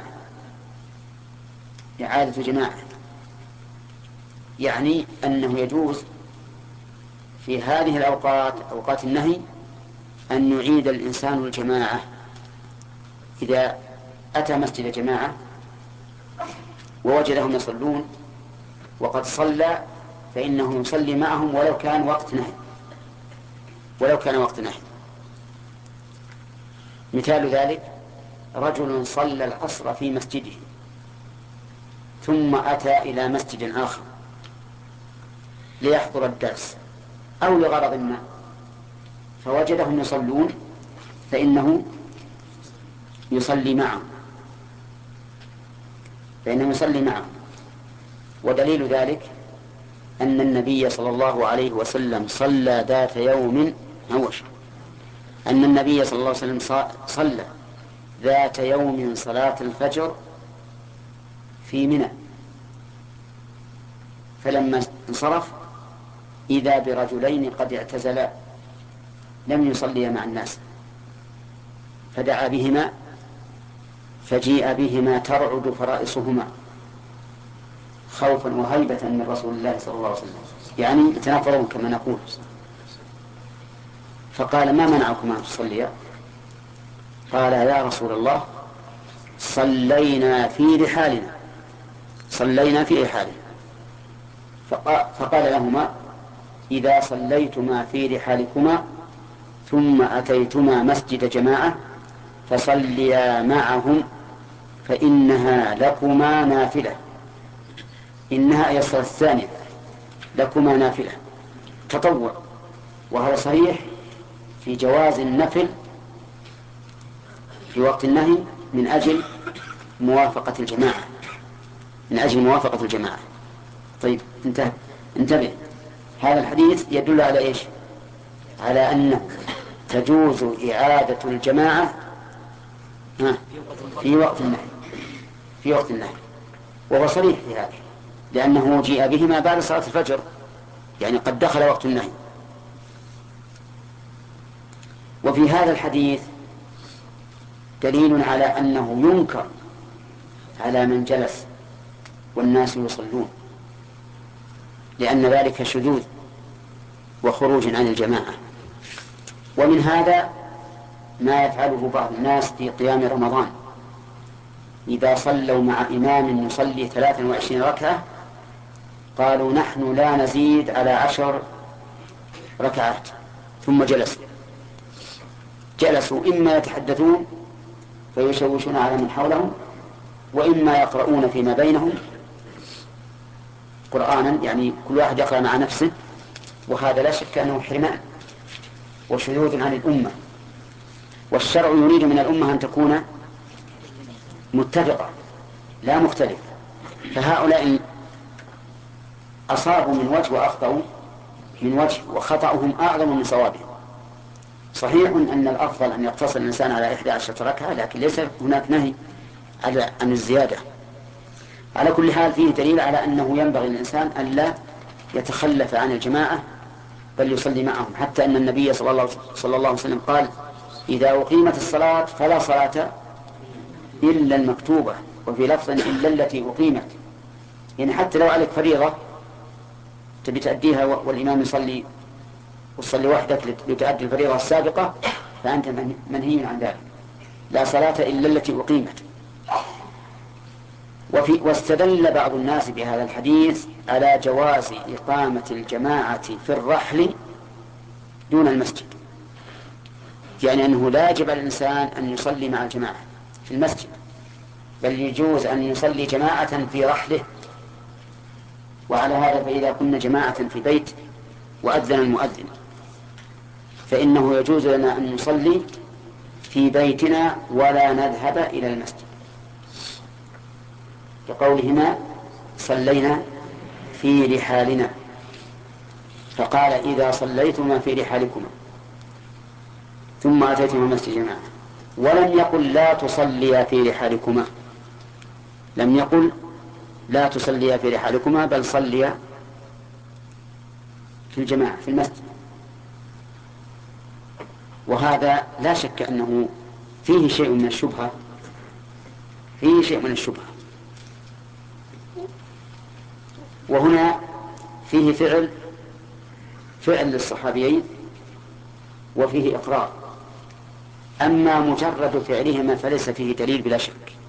إعادة جماعة يعني أنه يجوز في هذه الأوقات أوقات النهي أن يعيد الإنسان الجماعة إذا أتى مسجد جماعة ووجدهم يصلون وقد صلى فإنه يصلي معهم ولو كان وقت نهي ولو كان وقت نهي. مثال ذلك رجل صلى العصر في مسجده ثم أتى إلى مسجد آخر ليحضر الدرس أو لغرض ما فوجدهم يصلون فإنه يصلي معهم فإنه يصلي معهم ودليل ذلك أن النبي صلى الله عليه وسلم صلى ذات يوم هوش أن النبي صلى الله عليه وسلم صلى ذات يوم صلاة الفجر في منى فلما انصرف إذا برجلين قد اعتزلا لم يصليا مع الناس فدعا بهما فجيء بهما ترعد فرائصهما خوفا وهيبة من رسول الله صلى الله عليه وسلم يعني يتنافرون كما نقول فقال ما منعكم أن تصليا قال يا رسول الله صلينا في رحالنا صلينا في رحالنا فقال لهما إذا صليتما في رحالكما ثم أتيتما مسجد جماعة فصليا معهم فإنها لكما نافلة إنها هي الصلاة الثانية لكما نافلة تطوع وهو صريح في جواز النفل في وقت النهي من أجل موافقة الجماعة من أجل موافقة الجماعة. طيب انتهى انتبه هذا الحديث يدل على إيش؟ على أنه تجوز إعادة الجماعة في وقت النهي في وقت النهي وهو صريح في هذا لأنه جيء بهما بعد صلاة الفجر يعني قد دخل وقت النهي. وفي هذا الحديث دليل على أنه ينكر على من جلس والناس يصلون لأن ذلك شذوذ وخروج عن الجماعة. ومن هذا ما يفعله بعض الناس في قيام رمضان إذا صلوا مع إمام يصلي ثلاثا وعشرين ركعة قالوا نحن لا نزيد على عشر ركعات ثم جلسوا جلسوا إما يتحدثون فيشوشون على من حولهم وإما يقرؤون فيما بينهم قرآنا يعني كل واحد يقرأ مع نفسه وهذا لا شك أنه حرمان وشذوذ عن الأمة والشرع يريد من الأمة أن تكون متفقة لا مختلفة فهؤلاء أصابوا من وجه وأخطأوا من وجه وخطأهم أعظم من صوابهم. صحيح أن الأفضل أن يقتصر الإنسان على إحدى عشرة ركعة لكن ليس هناك نهي عن الزيادة. على كل حال فيه دليل على أنه ينبغي للإنسان أن لا يتخلف عن الجماعة بل يصلي معهم حتى أن النبي صلى الله, صلى الله عليه وسلم قال إذا أقيمت الصلاة فلا صلاة إلا المكتوبة وفي لفظ إلا التي أقيمت يعني حتى لو عليك فريضة تبي تأديها والإمام يصلي وتصلي وحدك لتؤدي الفريضة السابقة فأنت منهي عن ذلك لا صلاة إلا التي أقيمت. وفي واستدل بعض الناس بهذا الحديث على جواز إقامة الجماعة في الرحل دون المسجد يعني أنه لا يجب على الإنسان أن يصلي مع الجماعة في المسجد بل يجوز أن يصلي جماعة في رحله. وعلى هذا فإذا كنا جماعة في بيت وأذن المؤذن فإنه يجوز لنا أن نصلي في بيتنا ولا نذهب إلى المسجد كقولهما صلينا في رحالنا فقال إذا صليتما في رحالكما ثم أتيتما مسجد جماعة ولم يقل لا تصليا في رحالكما لم يقل لا تصليا في رحالكما بل صليا في الجماعة في المسجد. وهذا لا شك أنه فيه شيء من الشبهة فيه شيء من الشبهة وهنا فيه فعل فعل للصحابيين وفيه إقرار. أما مجرد فعلهما فليس فيه دليل بلا شك.